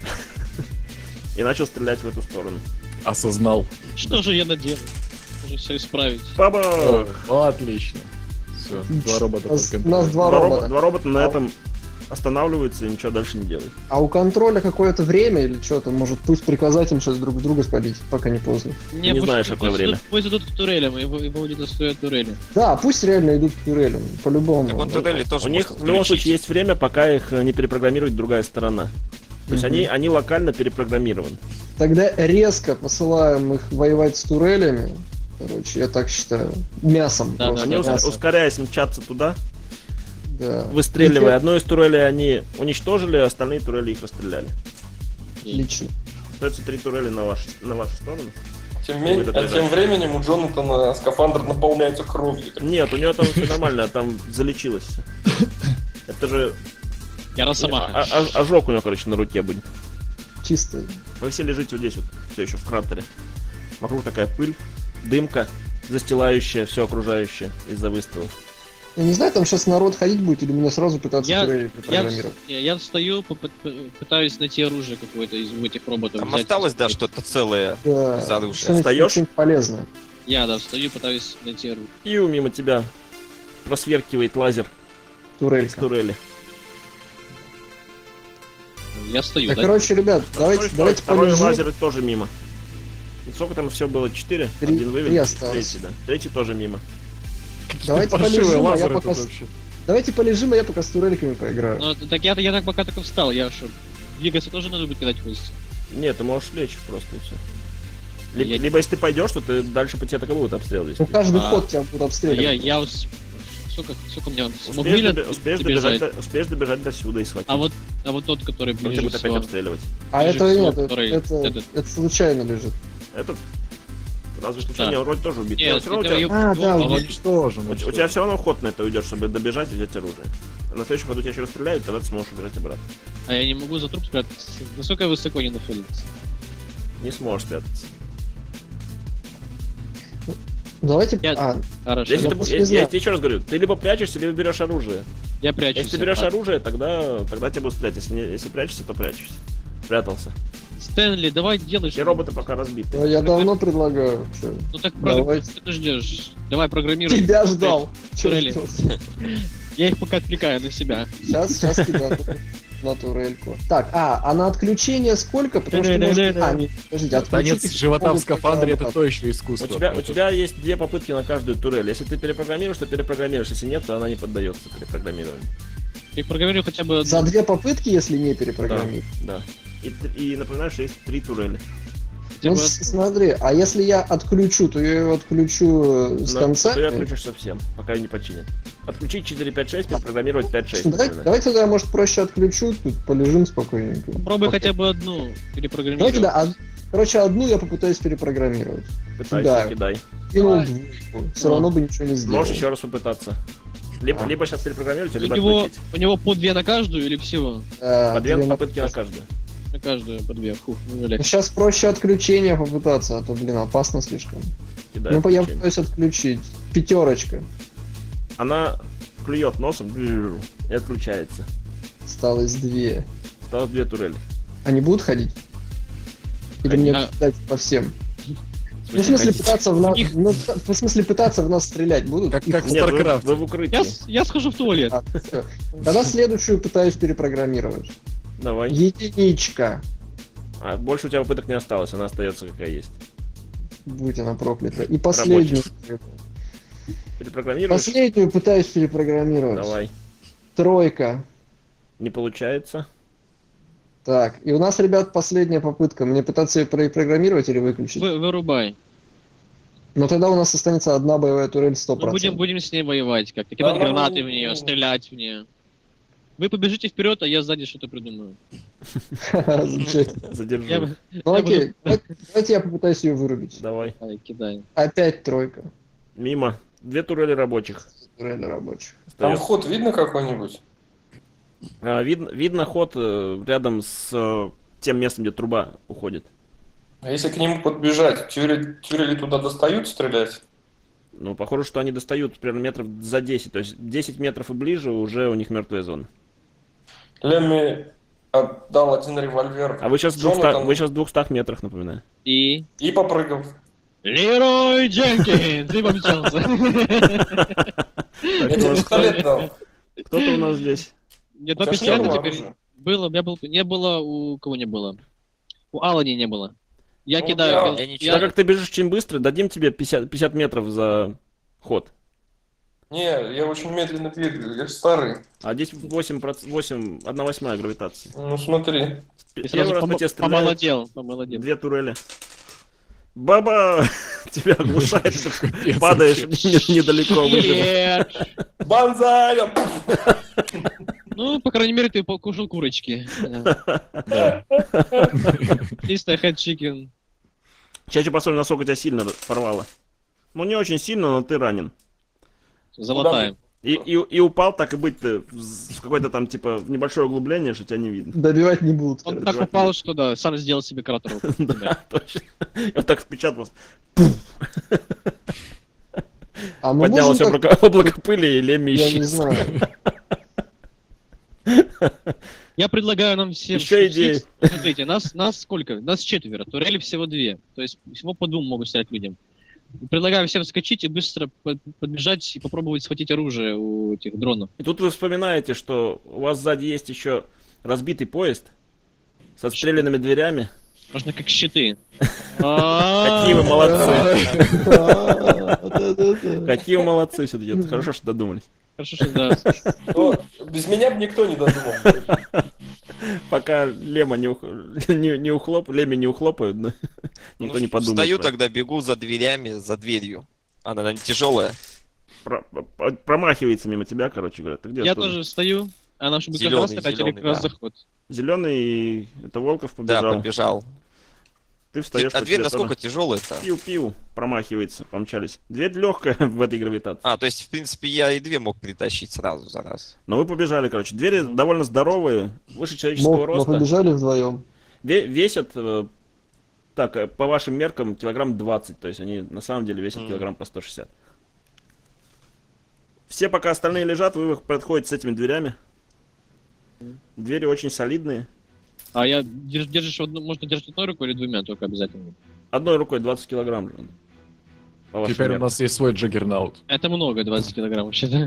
и начал стрелять в эту сторону. Осознал. Что же я наделал? Нужно все исправить. Баба! Отлично. Все, 2 робота под Нас контролем. два робота. Два робота на А- этом останавливаются и ничего дальше не делают. А у контроля какое-то время или что-то? Может, пусть приказать им сейчас друг друга спалить, пока не поздно. Не пусть- знаешь, какое пусть время. идут- Пусть идут к турелям, его не достоят турели. Да, пусть реально идут к турелям, по-любому. Так он турели тоже У них может в любом включить. случае есть время, пока их не перепрограммирует другая сторона. То есть Мгм. они локально перепрограммированы. Тогда резко посылаем их воевать с турелями. Короче, я так считаю. Мясом. Да, просто Они, мясом. ускоряясь, мчатся туда, Да. выстреливая. Одну из турелей они уничтожили, а остальные турели их расстреляли. Отлично. Остается 3 турели на вашу сторону. А тем временем у Джонатана скафандр наполняется кровью. Нет, у него там все нормально, там залечилось. Это же Я Росомаха. ожог у него, короче, на руке будет. Чисто. Вы все лежите вот здесь вот, все еще в кратере. Вокруг такая пыль, дымка, застилающая все окружающее из-за выстрелов. Я не знаю, там сейчас народ ходить будет или мне сразу пытаться Я- турели перепрограммировать. Я стою, пытаюсь найти оружие какое-то из этих роботов. Там взять. осталось, да, что-то целое. Да. За душу. Что-нибудь- Встаёшь? что-нибудь полезное. Я, да, стою, пытаюсь найти оружие. И мимо тебя просверкивает лазер с Турелька. турели. Я стою, Так, да? короче, ребят, давайте Второй полежим. лазер тоже мимо. И сколько там все было? 4? Три- Один вывел. три осталось. Третий, да. Третий тоже мимо. Давайте Паршивые полежим, а я лазеры пока... тут вообще. Давайте полежим, а я пока с турельками поиграю. Ну, так я так пока только встал, я что? Двигаться тоже надо будет кидать кости. Нет, ты можешь лечь просто и все. Я- Либо если ты пойдешь, то ты дальше по тебе так и будут обстреливать. Ну, каждый А. ход тебя будут обстреливать. Сколько мне смог миля Успеешь добежать до сюда и схватить. А вот тот, который Он тебя ближе будет опять всего. обстреливать. А ближе это всего, нет, который этот. это случайно лежит. Этот? Разве что Да. не, вроде тоже убит. Нет, Но всё равно это у, тебя, А, да, вот- убит. Уничтожен. у тебя все равно ход на это уйдет, чтобы добежать и взять оружие. На следующем ходу тебя еще расстреляют, тогда ты сможешь убежать обратно. А я не могу за труп спрятаться. Насколько высоко они находятся? Не сможешь спрятаться. Давайте... Я- А, Хорошо. Если я ты, просто я, не знаю. я тебе еще раз говорю, ты либо прячешься, либо берешь оружие. Я прячусь. Если ты берешь оружие, тогда тебе будут стрелять. Если прячешься, то прячешься. Прятался. Стэнли, давай делай. И роботы пока разбиты. Ну, я давно предлагаю. Чё? Ну так Давай. что ты ждешь? Давай программируй. Тебя ждал. Чё Турели. ждёт? Я их пока отвлекаю на себя. Сейчас кидаю на турельку. Так, а на отключение сколько? Потому что может... нет, подождите, отключить Танец их живота в могут скафандре — это только то еще искусство. У тебя есть 2 попытки на каждую турель. Если ты перепрограммируешь, то перепрограммируешь. Если нет, то она не поддается перепрограммированию. Их программирую хотя бы за одну. 2 попытки, если не Да, перепрограммировать. да. И напоминаю, что есть 3 турели. Хотя Ну бы смотри, а если я отключу, то я ее отключу с Да, конца. то я отключишь совсем, пока ее не починят. Отключить 4, 5, 6, перепрограммировать 5, 6. Давайте тогда, может, проще отключу, тут полежим спокойненько. попробуй Окей. хотя бы одну перепрограммировать. Давайте, да, короче, одну я попытаюсь перепрограммировать. Пытайся, Да. кидай. Кинул Давай. двойку, все равно бы ничего не сделал. Можешь еще раз попытаться. Либо сейчас перепрограммируйте, либо отключить. У него по 2 на каждую или всего? Э, По 2 две попытки на каждую. На каждую по 2. Фух, ну легче. Сейчас проще отключение попытаться, а то, блин, опасно слишком. Кидай. Ну, я отключение. пытаюсь отключить. 5. Она клюет носом и отключается. Осталось 2. Осталось 2 турели. Они будут ходить? Или мне А- дать по всем? Ну, в смысле, ходить? пытаться в нас... Их- Ну, в смысле, пытаться в нас стрелять будут? Как в Нет, StarCraft. вы в укрытии. Я схожу в туалет. А, всё. Тогда следующую пытаюсь перепрограммировать. Давай. Единичка. А больше у тебя попыток не осталось, она остается какая есть. Будь она проклята. И последнюю. Перепрограммируешь? Последнюю пытаюсь перепрограммировать. Давай. 3. Не получается. Так, и у нас, ребят, последняя попытка. Мне пытаться ее перепрограммировать или выключить? Вырубай. Но тогда у нас останется одна боевая турель 100%. Мы будем с ней воевать как-то. Кидать Да, гранаты в ну, нее, ну. стрелять в нее. Вы побежите вперед, а я сзади что-то придумаю. Замечательно. Задержу. Я, Ну я окей, давайте я попытаюсь ее вырубить. Давай. буду- Ай, кидай. Опять 3. Мимо. 2 турели рабочих. Турель рабочих. Там Остается. ход видно какой-нибудь? Видно ход рядом с тем местом, где труба уходит. А если к нему подбежать, тюрели туда достают стрелять? Ну, похоже, что они достают примерно метров за 10. То есть 10 метров и ближе уже у них мертвая зона. Лемми отдал один револьвер. А вы сейчас Джонатану в 200 метрах, напоминаю. И... И попрыгал. Лерой Дженкинс! Ты помчался. Я тебе пистолет дал. Кто-то у нас здесь. Нет, У тебя два ж не было пистолета теперь. оружия. Было, не было, у кого не было. У Алани не было. Я Ну, кидаю. я ничего. Так как ты бежишь очень быстро, дадим тебе 50 метров за ход. Не, я очень медленно бегаю, я ж старый. А здесь 1/8 гравитации. Ну смотри. Ты Первый сразу раз по тебе стреляют, помолодел. 2 турели. Баба! Тебя оглушает, что Капец падаешь вообще. недалеко. выбежав. Нет. Банзай! Ну, по крайней мере, ты покушал курочки. Да. Чисто head chicken. Сейчас еще посмотрим, насколько тебя сильно порвало. Ну, не очень сильно, но ты ранен. Золотая. И упал, так и быть, ты в какое-то там, типа, в небольшое углубление, что тебя не видно. Добивать не будут. Он короче. так упал, что да, сам сделал себе кратер. Да, точно. И вот так впечатался. А мы Поднялось можем как- облако пыли, и Лемми Я не исчез. знаю. Я предлагаю нам всем... Еще идеи. Смотрите, нас сколько? Нас 4, турели всего 2. То есть всего по 2 могут стрелять людям. Предлагаю всем вскочить и быстро подбежать и попробовать схватить оружие у этих дронов. И тут вы вспоминаете, что у вас сзади есть еще разбитый поезд с отстрелянными дверями. Можно как щиты. Какие вы молодцы. Да-да-да. Какие вы молодцы все-таки. Хорошо, что додумались. Хорошо, что да. Ну, без меня бы никто не додумал. Пока Лема не ухлопают, но никто не подумает. Встаю про это. тогда, бегу за дверями, за дверью. Она, наверное, тяжелая. Промахивается мимо тебя, короче говоря. Ты где? Я Откуда? тоже встаю, а нам чтобы как Зелёный, раз опять или как раз да. заход. Зеленый, это Волков Да, побежал. побежал. Ты встаешь. А дверь насколько тяжелая-то? Пиу-пиу, промахивается, помчались. Дверь легкая в этой гравитации. А, то есть, в принципе, я и 2 мог притащить сразу за раз. Но вы побежали, короче. Двери довольно здоровые, выше человеческого Мы роста. побежали вдвоем. Весят, так, по вашим меркам, килограмм 20. То есть они на самом деле весят Мгм. килограмм по 160. Все, пока остальные лежат, вы подходите с этими дверями. Двери очень солидные. А я держишь можно держать одной рукой или двумя только обязательно? Одной рукой 20 килограмм. По вашим Теперь у меркам. нас есть свой джаггернаут. Это много, 20 килограмм вообще-то.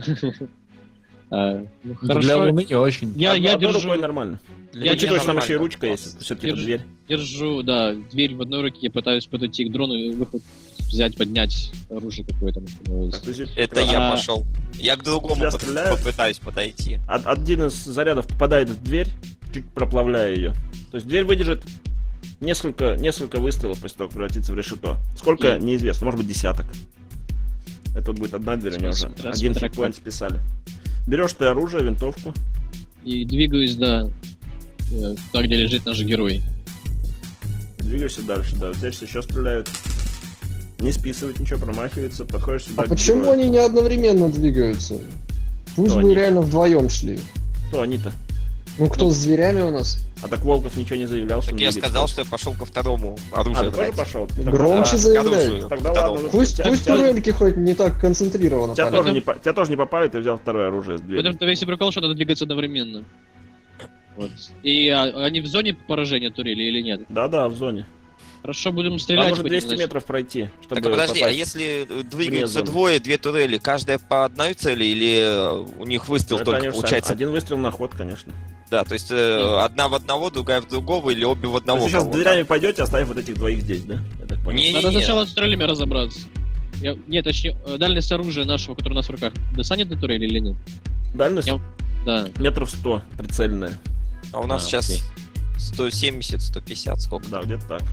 Ну, Для хорошо. Луны не очень. Я Одной рукой держу, нормально. Я- Учитывая, что там нормально. еще и ручка есть. Все-таки это Держу. дверь. держу, да, дверь в одной руке, пытаюсь подойти к дрону и взять, поднять оружие какое-то. Так, то есть Это я А. пошел. Я к другому Тебя стреляют? попытаюсь подойти. Один из зарядов попадает в дверь, чуть проплавляя ее. То есть дверь выдержит несколько выстрелов после того, как превратится в решето. Сколько, неизвестно, может быть, десяток. Это вот будет одна дверь, у меня уже Смотря один как. хитпоинт списали. Берешь ты оружие, винтовку. И двигаюсь, да, туда, где лежит наш герой. Двигаешься дальше, да. Здесь еще стреляют. Не списывать ничего, промахивается, подходишь сюда. А к почему герою. они не одновременно двигаются? Пусть Кто бы они? реально вдвоем шли. Кто они-то? Ну кто с зверями у нас? А так Волков ничего не заявлял, что Так он я двигается. сказал, что я пошел ко второму А, оружию ты тоже брать. пошел? Громче А, заявляй. оружию Тогда второму. ладно, Пусть турельки хоть не так концентрированно. Тебя палят. тебя тоже не попали, ты взял второе оружие с В двери. этом-то весь и прикол, что надо двигаться одновременно. Вот. И они в зоне поражения турели или нет? Да, в зоне. Хорошо, будем Там стрелять. нужно по ним, 200 значит. метров пройти, чтобы Так подожди, а попасть. если вне двигаются зоны. двое, две турели, каждая по одной цели или у них выстрел Это только они же сами- получается? Один выстрел на ход, конечно. Да, то есть одна в одного, другая в другого или обе в Вы одного? сейчас кого-то? дверями пойдете, оставив вот этих двоих здесь, да? Я так понял. Не, Надо не, сначала с турелями разобраться. Нет, точнее, дальность оружия нашего, которое у нас в руках, достанет до турели или нет? Дальность Я- Да. метров 100 прицельная. А у нас А, сейчас окей. 170, 150, сколько? Да, где-то так.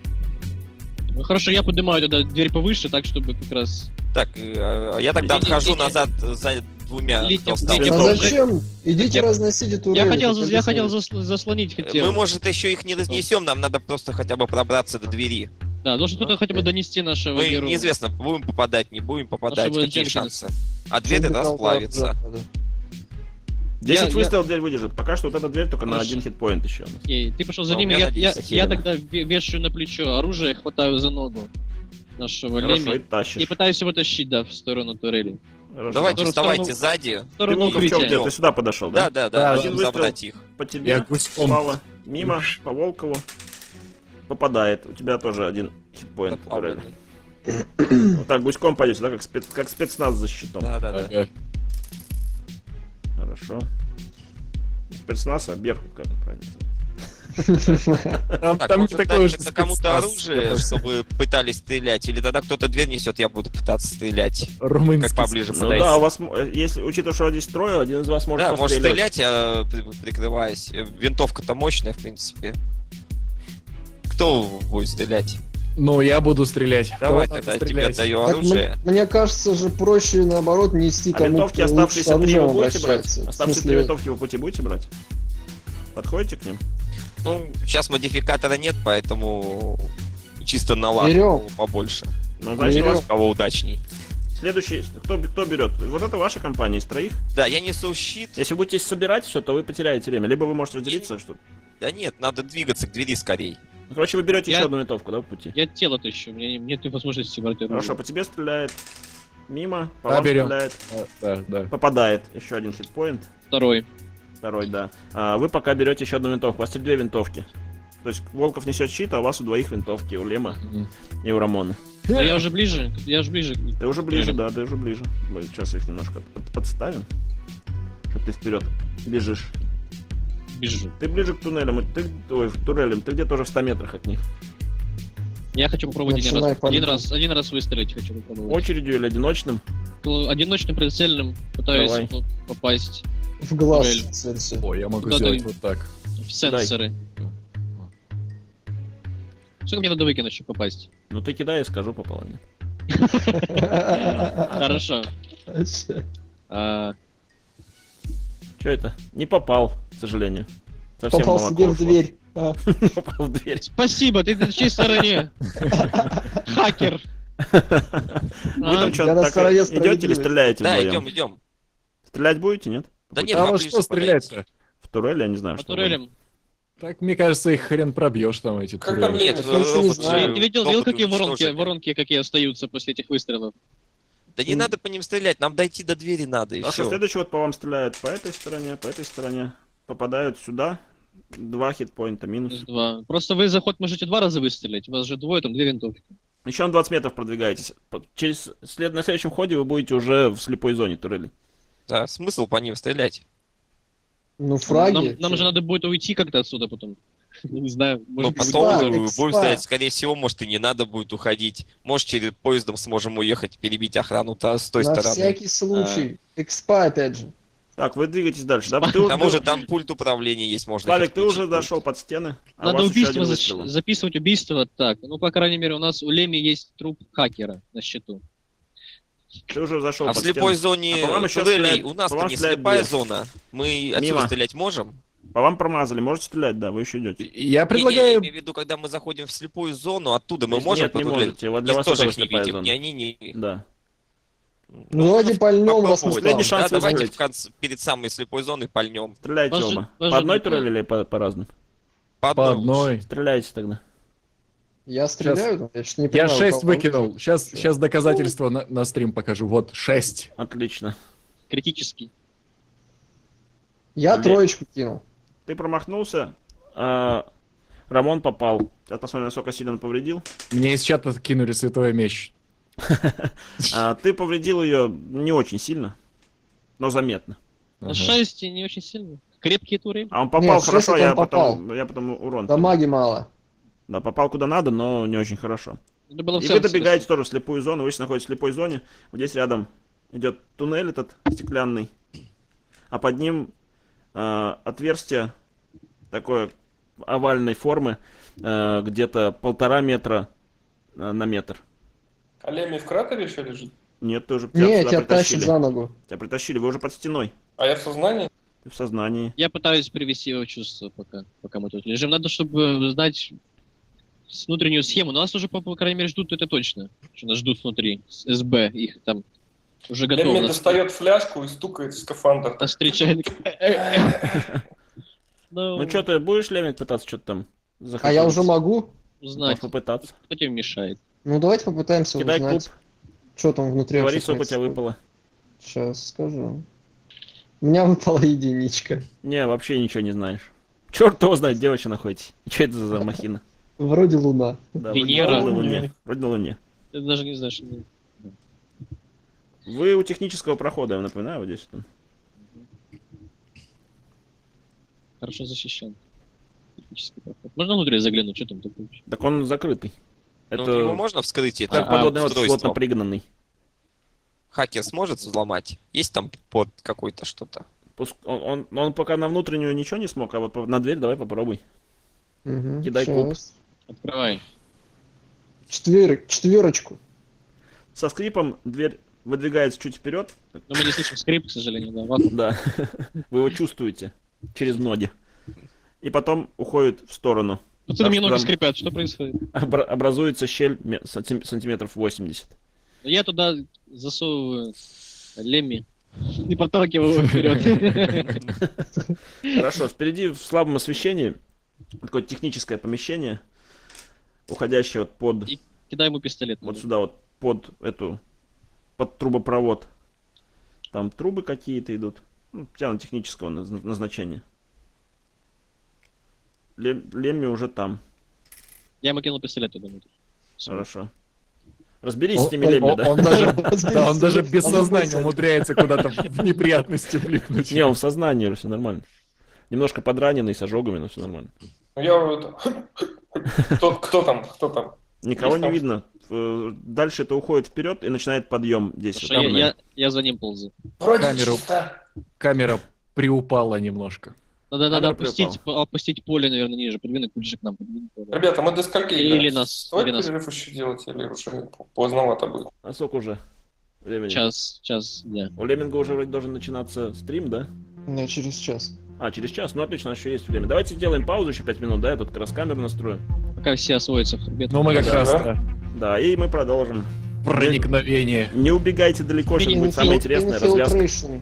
Ну хорошо, я поднимаю тогда дверь повыше, так чтобы как раз... Так, я тогда Лидия, отхожу Лидия. назад за двумя. Лидия, кто Лидия, остался. А Лидия, зачем? Идите Я- разносите турели. Я хотел, как я хотел объяснили. заслонить, хотел. Мы, может, еще их не разнесем, нам надо просто хотя бы пробраться до двери. Да, должен кто-то хотя бы донести нашего Мы героя. неизвестно, будем попадать, не будем попадать, Нашего какие Дженкинса. шансы. А дверь Чтобы тогда там сплавится. да. 10 Я- выстрелов дверь выдержит. Пока что вот эта дверь только на Хорошо. один хитпоинт еще. Окей, ты пошел за А у ними, меня я Хелена. тогда вешаю на плечо оружие, хватаю за ногу нашего Хорошо, и Леми тащишь. и пытаюсь его тащить, да, в сторону турели. Хорошо. Давайте Сторону- вставайте сзади. В Ты, сторону Волков, чё, укрытия. где? Ты сюда подошел, Да, да? да, Да, да, один можем выстрел. забрать их. По тебе. Я гуськом. Попало. Мимо, по Волкову. Попадает. У тебя тоже один хитпоинт. Заплавленный. Вот так гуськом пойдете, да, как спецназ за щитом. Да, да, да. Ага. Хорошо. Спецназ, а Беркут, как это правильно? Там, Так, там не может, такое дать уж это кому-то спецназ. оружие, чтобы пытались стрелять, или тогда кто-то дверь несет, я буду пытаться стрелять. Румынский. Как поближе Ну подойти. да, у вас, если, учитывая, что здесь трое, один из вас может Да, может пострелять. стрелять, я прикрываюсь. Винтовка-то мощная, в принципе. Кто будет стрелять? Ну, я буду стрелять. Давай Кто тогда надо тебе стрелять? отдаю Так, оружие. мне кажется же проще наоборот нести А тому, винтовки, кто лучше с оставшиеся три, оружием вы будете брать? обращается. В Оставшиеся три смысле, винтовки вы по пути будете брать? Подходите к ним? Ну, сейчас модификатора нет, поэтому чисто на лад Берем. побольше. Ну, значит, у Берем. вас Кого удачней. следующий, кто берет? Вот это ваша компания из троих. Да, я несу щит. Если будете собирать все, то вы потеряете время. Либо вы можете разделиться, что. Да нет, надо двигаться к двери скорей. Ну, короче, вы берете Я- еще одну винтовку, да, по пути? Я тело тащу, у меня нет возможности брать оружие. Хорошо, по тебе стреляет. Мимо, по Да, вам берем. стреляет. Да. Попадает. Еще один хитпоинт. Второй. Второй, да. А вы пока берете еще одну винтовку. У вас теперь две винтовки. То есть Волков несет щит, а у вас у двоих винтовки, у Лема Мгм. и у Рамона. Но я уже ближе. Ты уже ближе, Мгм. да, ты уже ближе. Мы сейчас их немножко подставим. Чтоб ты вперед бежишь. Бежу. Ты ближе к туннелям, к турелям, ты где-то уже в 100 метрах от них. Я хочу попробовать Начинай один палить. один раз выстрелить хочу попробовать. Очередью или одиночным? Одиночным прицельным пытаюсь Давай. попасть в глаз Турель. целься. О, я могу Да, сделать да. вот так. в сенсоры. Сколько мне надо выкинуть, чтобы попасть? Ну ты кидай, я скажу по половине. Хорошо. А, Че это? Не попал, к сожалению. Совсем Попал молоко себе в ушло. дверь. А. Попал в дверь. Спасибо, ты на чьей стороне? Хакер. Вы А, там что, Я на так стороне идете или справедливости. стреляете Да, вдвоем? идем. Стрелять будете, нет? Да нет, А во поближе что подойти. стрелять-то? В турель, я не знаю, По что. турелям. Так, мне кажется, их хрен пробьешь там эти Как турели. там Нет, Я ничего не робот знаю. же Ты видел, роботы какие уничтожили. воронки какие остаются после этих выстрелов? Да не надо по ним стрелять, нам дойти до двери надо, и А что, все. следующий вот по вам стреляют по этой стороне. Попадают сюда. 2 хитпоинта минус. Плюс 2. Просто вы заход можете 2 раза выстрелить. У вас же двое, там 2 винтовки. Еще на 20 метров продвигаетесь. На следующем ходе вы будете уже в слепой зоне турели. Да, смысл по ним стрелять? Ну, фраги. Нам же надо будет уйти как-то отсюда потом. Не знаю, Ну, может быть, потом экспа, будем экспа. стрелять, скорее всего, может и не надо будет уходить. Может, через поездом сможем уехать, перебить охрану-то с той На стороны. всякий случай. Экспа, опять же. Так, вы двигаетесь дальше. Да, К тому же там пульт управления есть, можно... Славик, хоть ты уже включить дошел будет. под стены. А у надо вас еще убийство один выстрел. записывать убийство. Так, ну, по крайней мере, у нас у Леми есть труп хакера на счету. Ты уже зашел А в под слепой стену. зоне А по вам еще турелей стреляют- у нас по вам не стреляют слепая две. зона. Мы отсюда Мимо. стрелять можем? По вам промазали, можете стрелять, да, вы еще идете. Я Не, я предлагаю... имею в виду, когда мы заходим в слепую зону, оттуда мы Нет, можем не потрулять? можете, вот для Мы вас тоже тоже их не слепая видим, зона. ни они, ни... Да. Ну, давайте пальнем вас Попробовать. Последний не шанс Да, давайте выстрелить. перед самой слепой зоной пальнем. Стреляйте Вас же- оба. вас По же одной никто- турели или по разным? По одной. Стреляйте тогда. Я стреляю, я что-то не Я понимаю, 6 кого- выкинул. Сейчас доказательства на стрим покажу. Вот 6. Отлично. Критический. Я Блин. троечку кинул. Ты промахнулся, а Рамон попал. Сейчас посмотрим, насколько сильно он повредил. Мне из чата кинули святой меч. Ты повредил ее не очень сильно, но заметно. Ага. 6 не очень сильно. Крепкие турели. А он попал Нет, хорошо, шесть я он попал. потом урон. Дамаги мало. Да, попал куда надо, но не очень хорошо. Это было в И вы целом добегаете тоже в слепую зону, вы сейчас находитесь в слепой зоне. Вот здесь рядом идет туннель этот стеклянный, а под ним отверстие такое овальной формы, где-то 1,5 метра на метр. А Леми в кратере еще лежит? Нет, ты уже Не, сюда тебя тащит притащили. за ногу. Тебя притащили, вы уже под стеной. А я в сознании? Ты в сознании. Я пытаюсь привести его в чувство, пока мы тут лежим. Надо, чтобы знать внутреннюю схему. Но нас уже, по крайней мере, ждут, это точно. Что нас ждут внутри. С СБ. Их там уже готовы. Леми Нас достает фляжку и стукает в скафандр. нас встречают. Ну что, ты будешь, Лемик, пытаться что-то там захватить? А я уже могу? Узнать, Можешь попытаться. кто тебе мешает. Ну, давайте попытаемся Кидай узнать, куб, что там внутри. говори, вообще сколько у тебя происходит. выпало. Сейчас скажу. У меня выпала единичка. Не, вообще ничего не знаешь. Черт его знает, где вы вообще находитесь. Что это за махина? Вроде луна. Да, Венера. Вроде на Луне. Вроде на Луне. Ты даже не знаешь. Вы у технического прохода, я напоминаю, вот здесь. Хорошо защищен. Технический проход. Можно внутрь заглянуть, что там такое? Так он закрытый. Ну, Это его можно вскрыть, это как подводный лодка, устройство? плотно пригнанный. Хакер сможет взломать? Есть там под какой-то что-то? Он пока на внутреннюю ничего не смог, а вот на дверь давай попробуй. Угу, Кидай куб. щас. Открывай. Четверочку. Со скрипом дверь выдвигается чуть вперед. Но мы не слышим скрип, к сожалению, да. Вакуум. Да. Вы его чувствуете через ноги. И потом уходит в сторону. Пацаны, мне Так, ноги там скрипят, что происходит? Образуется щель сантиметров 80. Я туда засовываю Лемми и подталкиваю его вперед. Хорошо, впереди в слабом освещении такое техническое помещение, уходящее вот под, И кидай ему пистолет. вот сюда вот, под трубопровод. Там трубы какие-то идут, ну, явно технического назначения. Лемми уже там. Я ему кинул пистолет туда внутрь. Хорошо. Разберись с этими Лемми, Он да? он даже без Он сознания забылся. умудряется куда-то в неприятности влипнуть. Не, он в сознании, все нормально. Немножко подраненный, с ожогами, но все нормально. Ну, я это... Кто там? Кто там? Никого Есть не там? видно. Дальше это уходит вперед и начинает подъем здесь. Потому что вот там, я за ним ползу. Вроде Камеру. чисто. Камера приупала немножко. Надо Камера опустить поле, наверное, ниже, подвинуть ближе к нам. Подвинуть поле. Ребята, мы до скольки Или играем? нас, Стоит или нас. перерыв еще делать, или уже поздновато будет? А сколько уже времени? Час, да. У Леминга уже вроде должен начинаться стрим, да? Да, через час. А, через час? Ну отлично, еще есть время. Давайте сделаем паузу еще 5 минут, да? Я тут как раз камеру настрою. Пока все освоятся в трубе. Ну мы как Ага. раз Да, и мы продолжим. проникновение. Не убегайте далеко, сейчас будет самое интересное, развязка. Infiltration.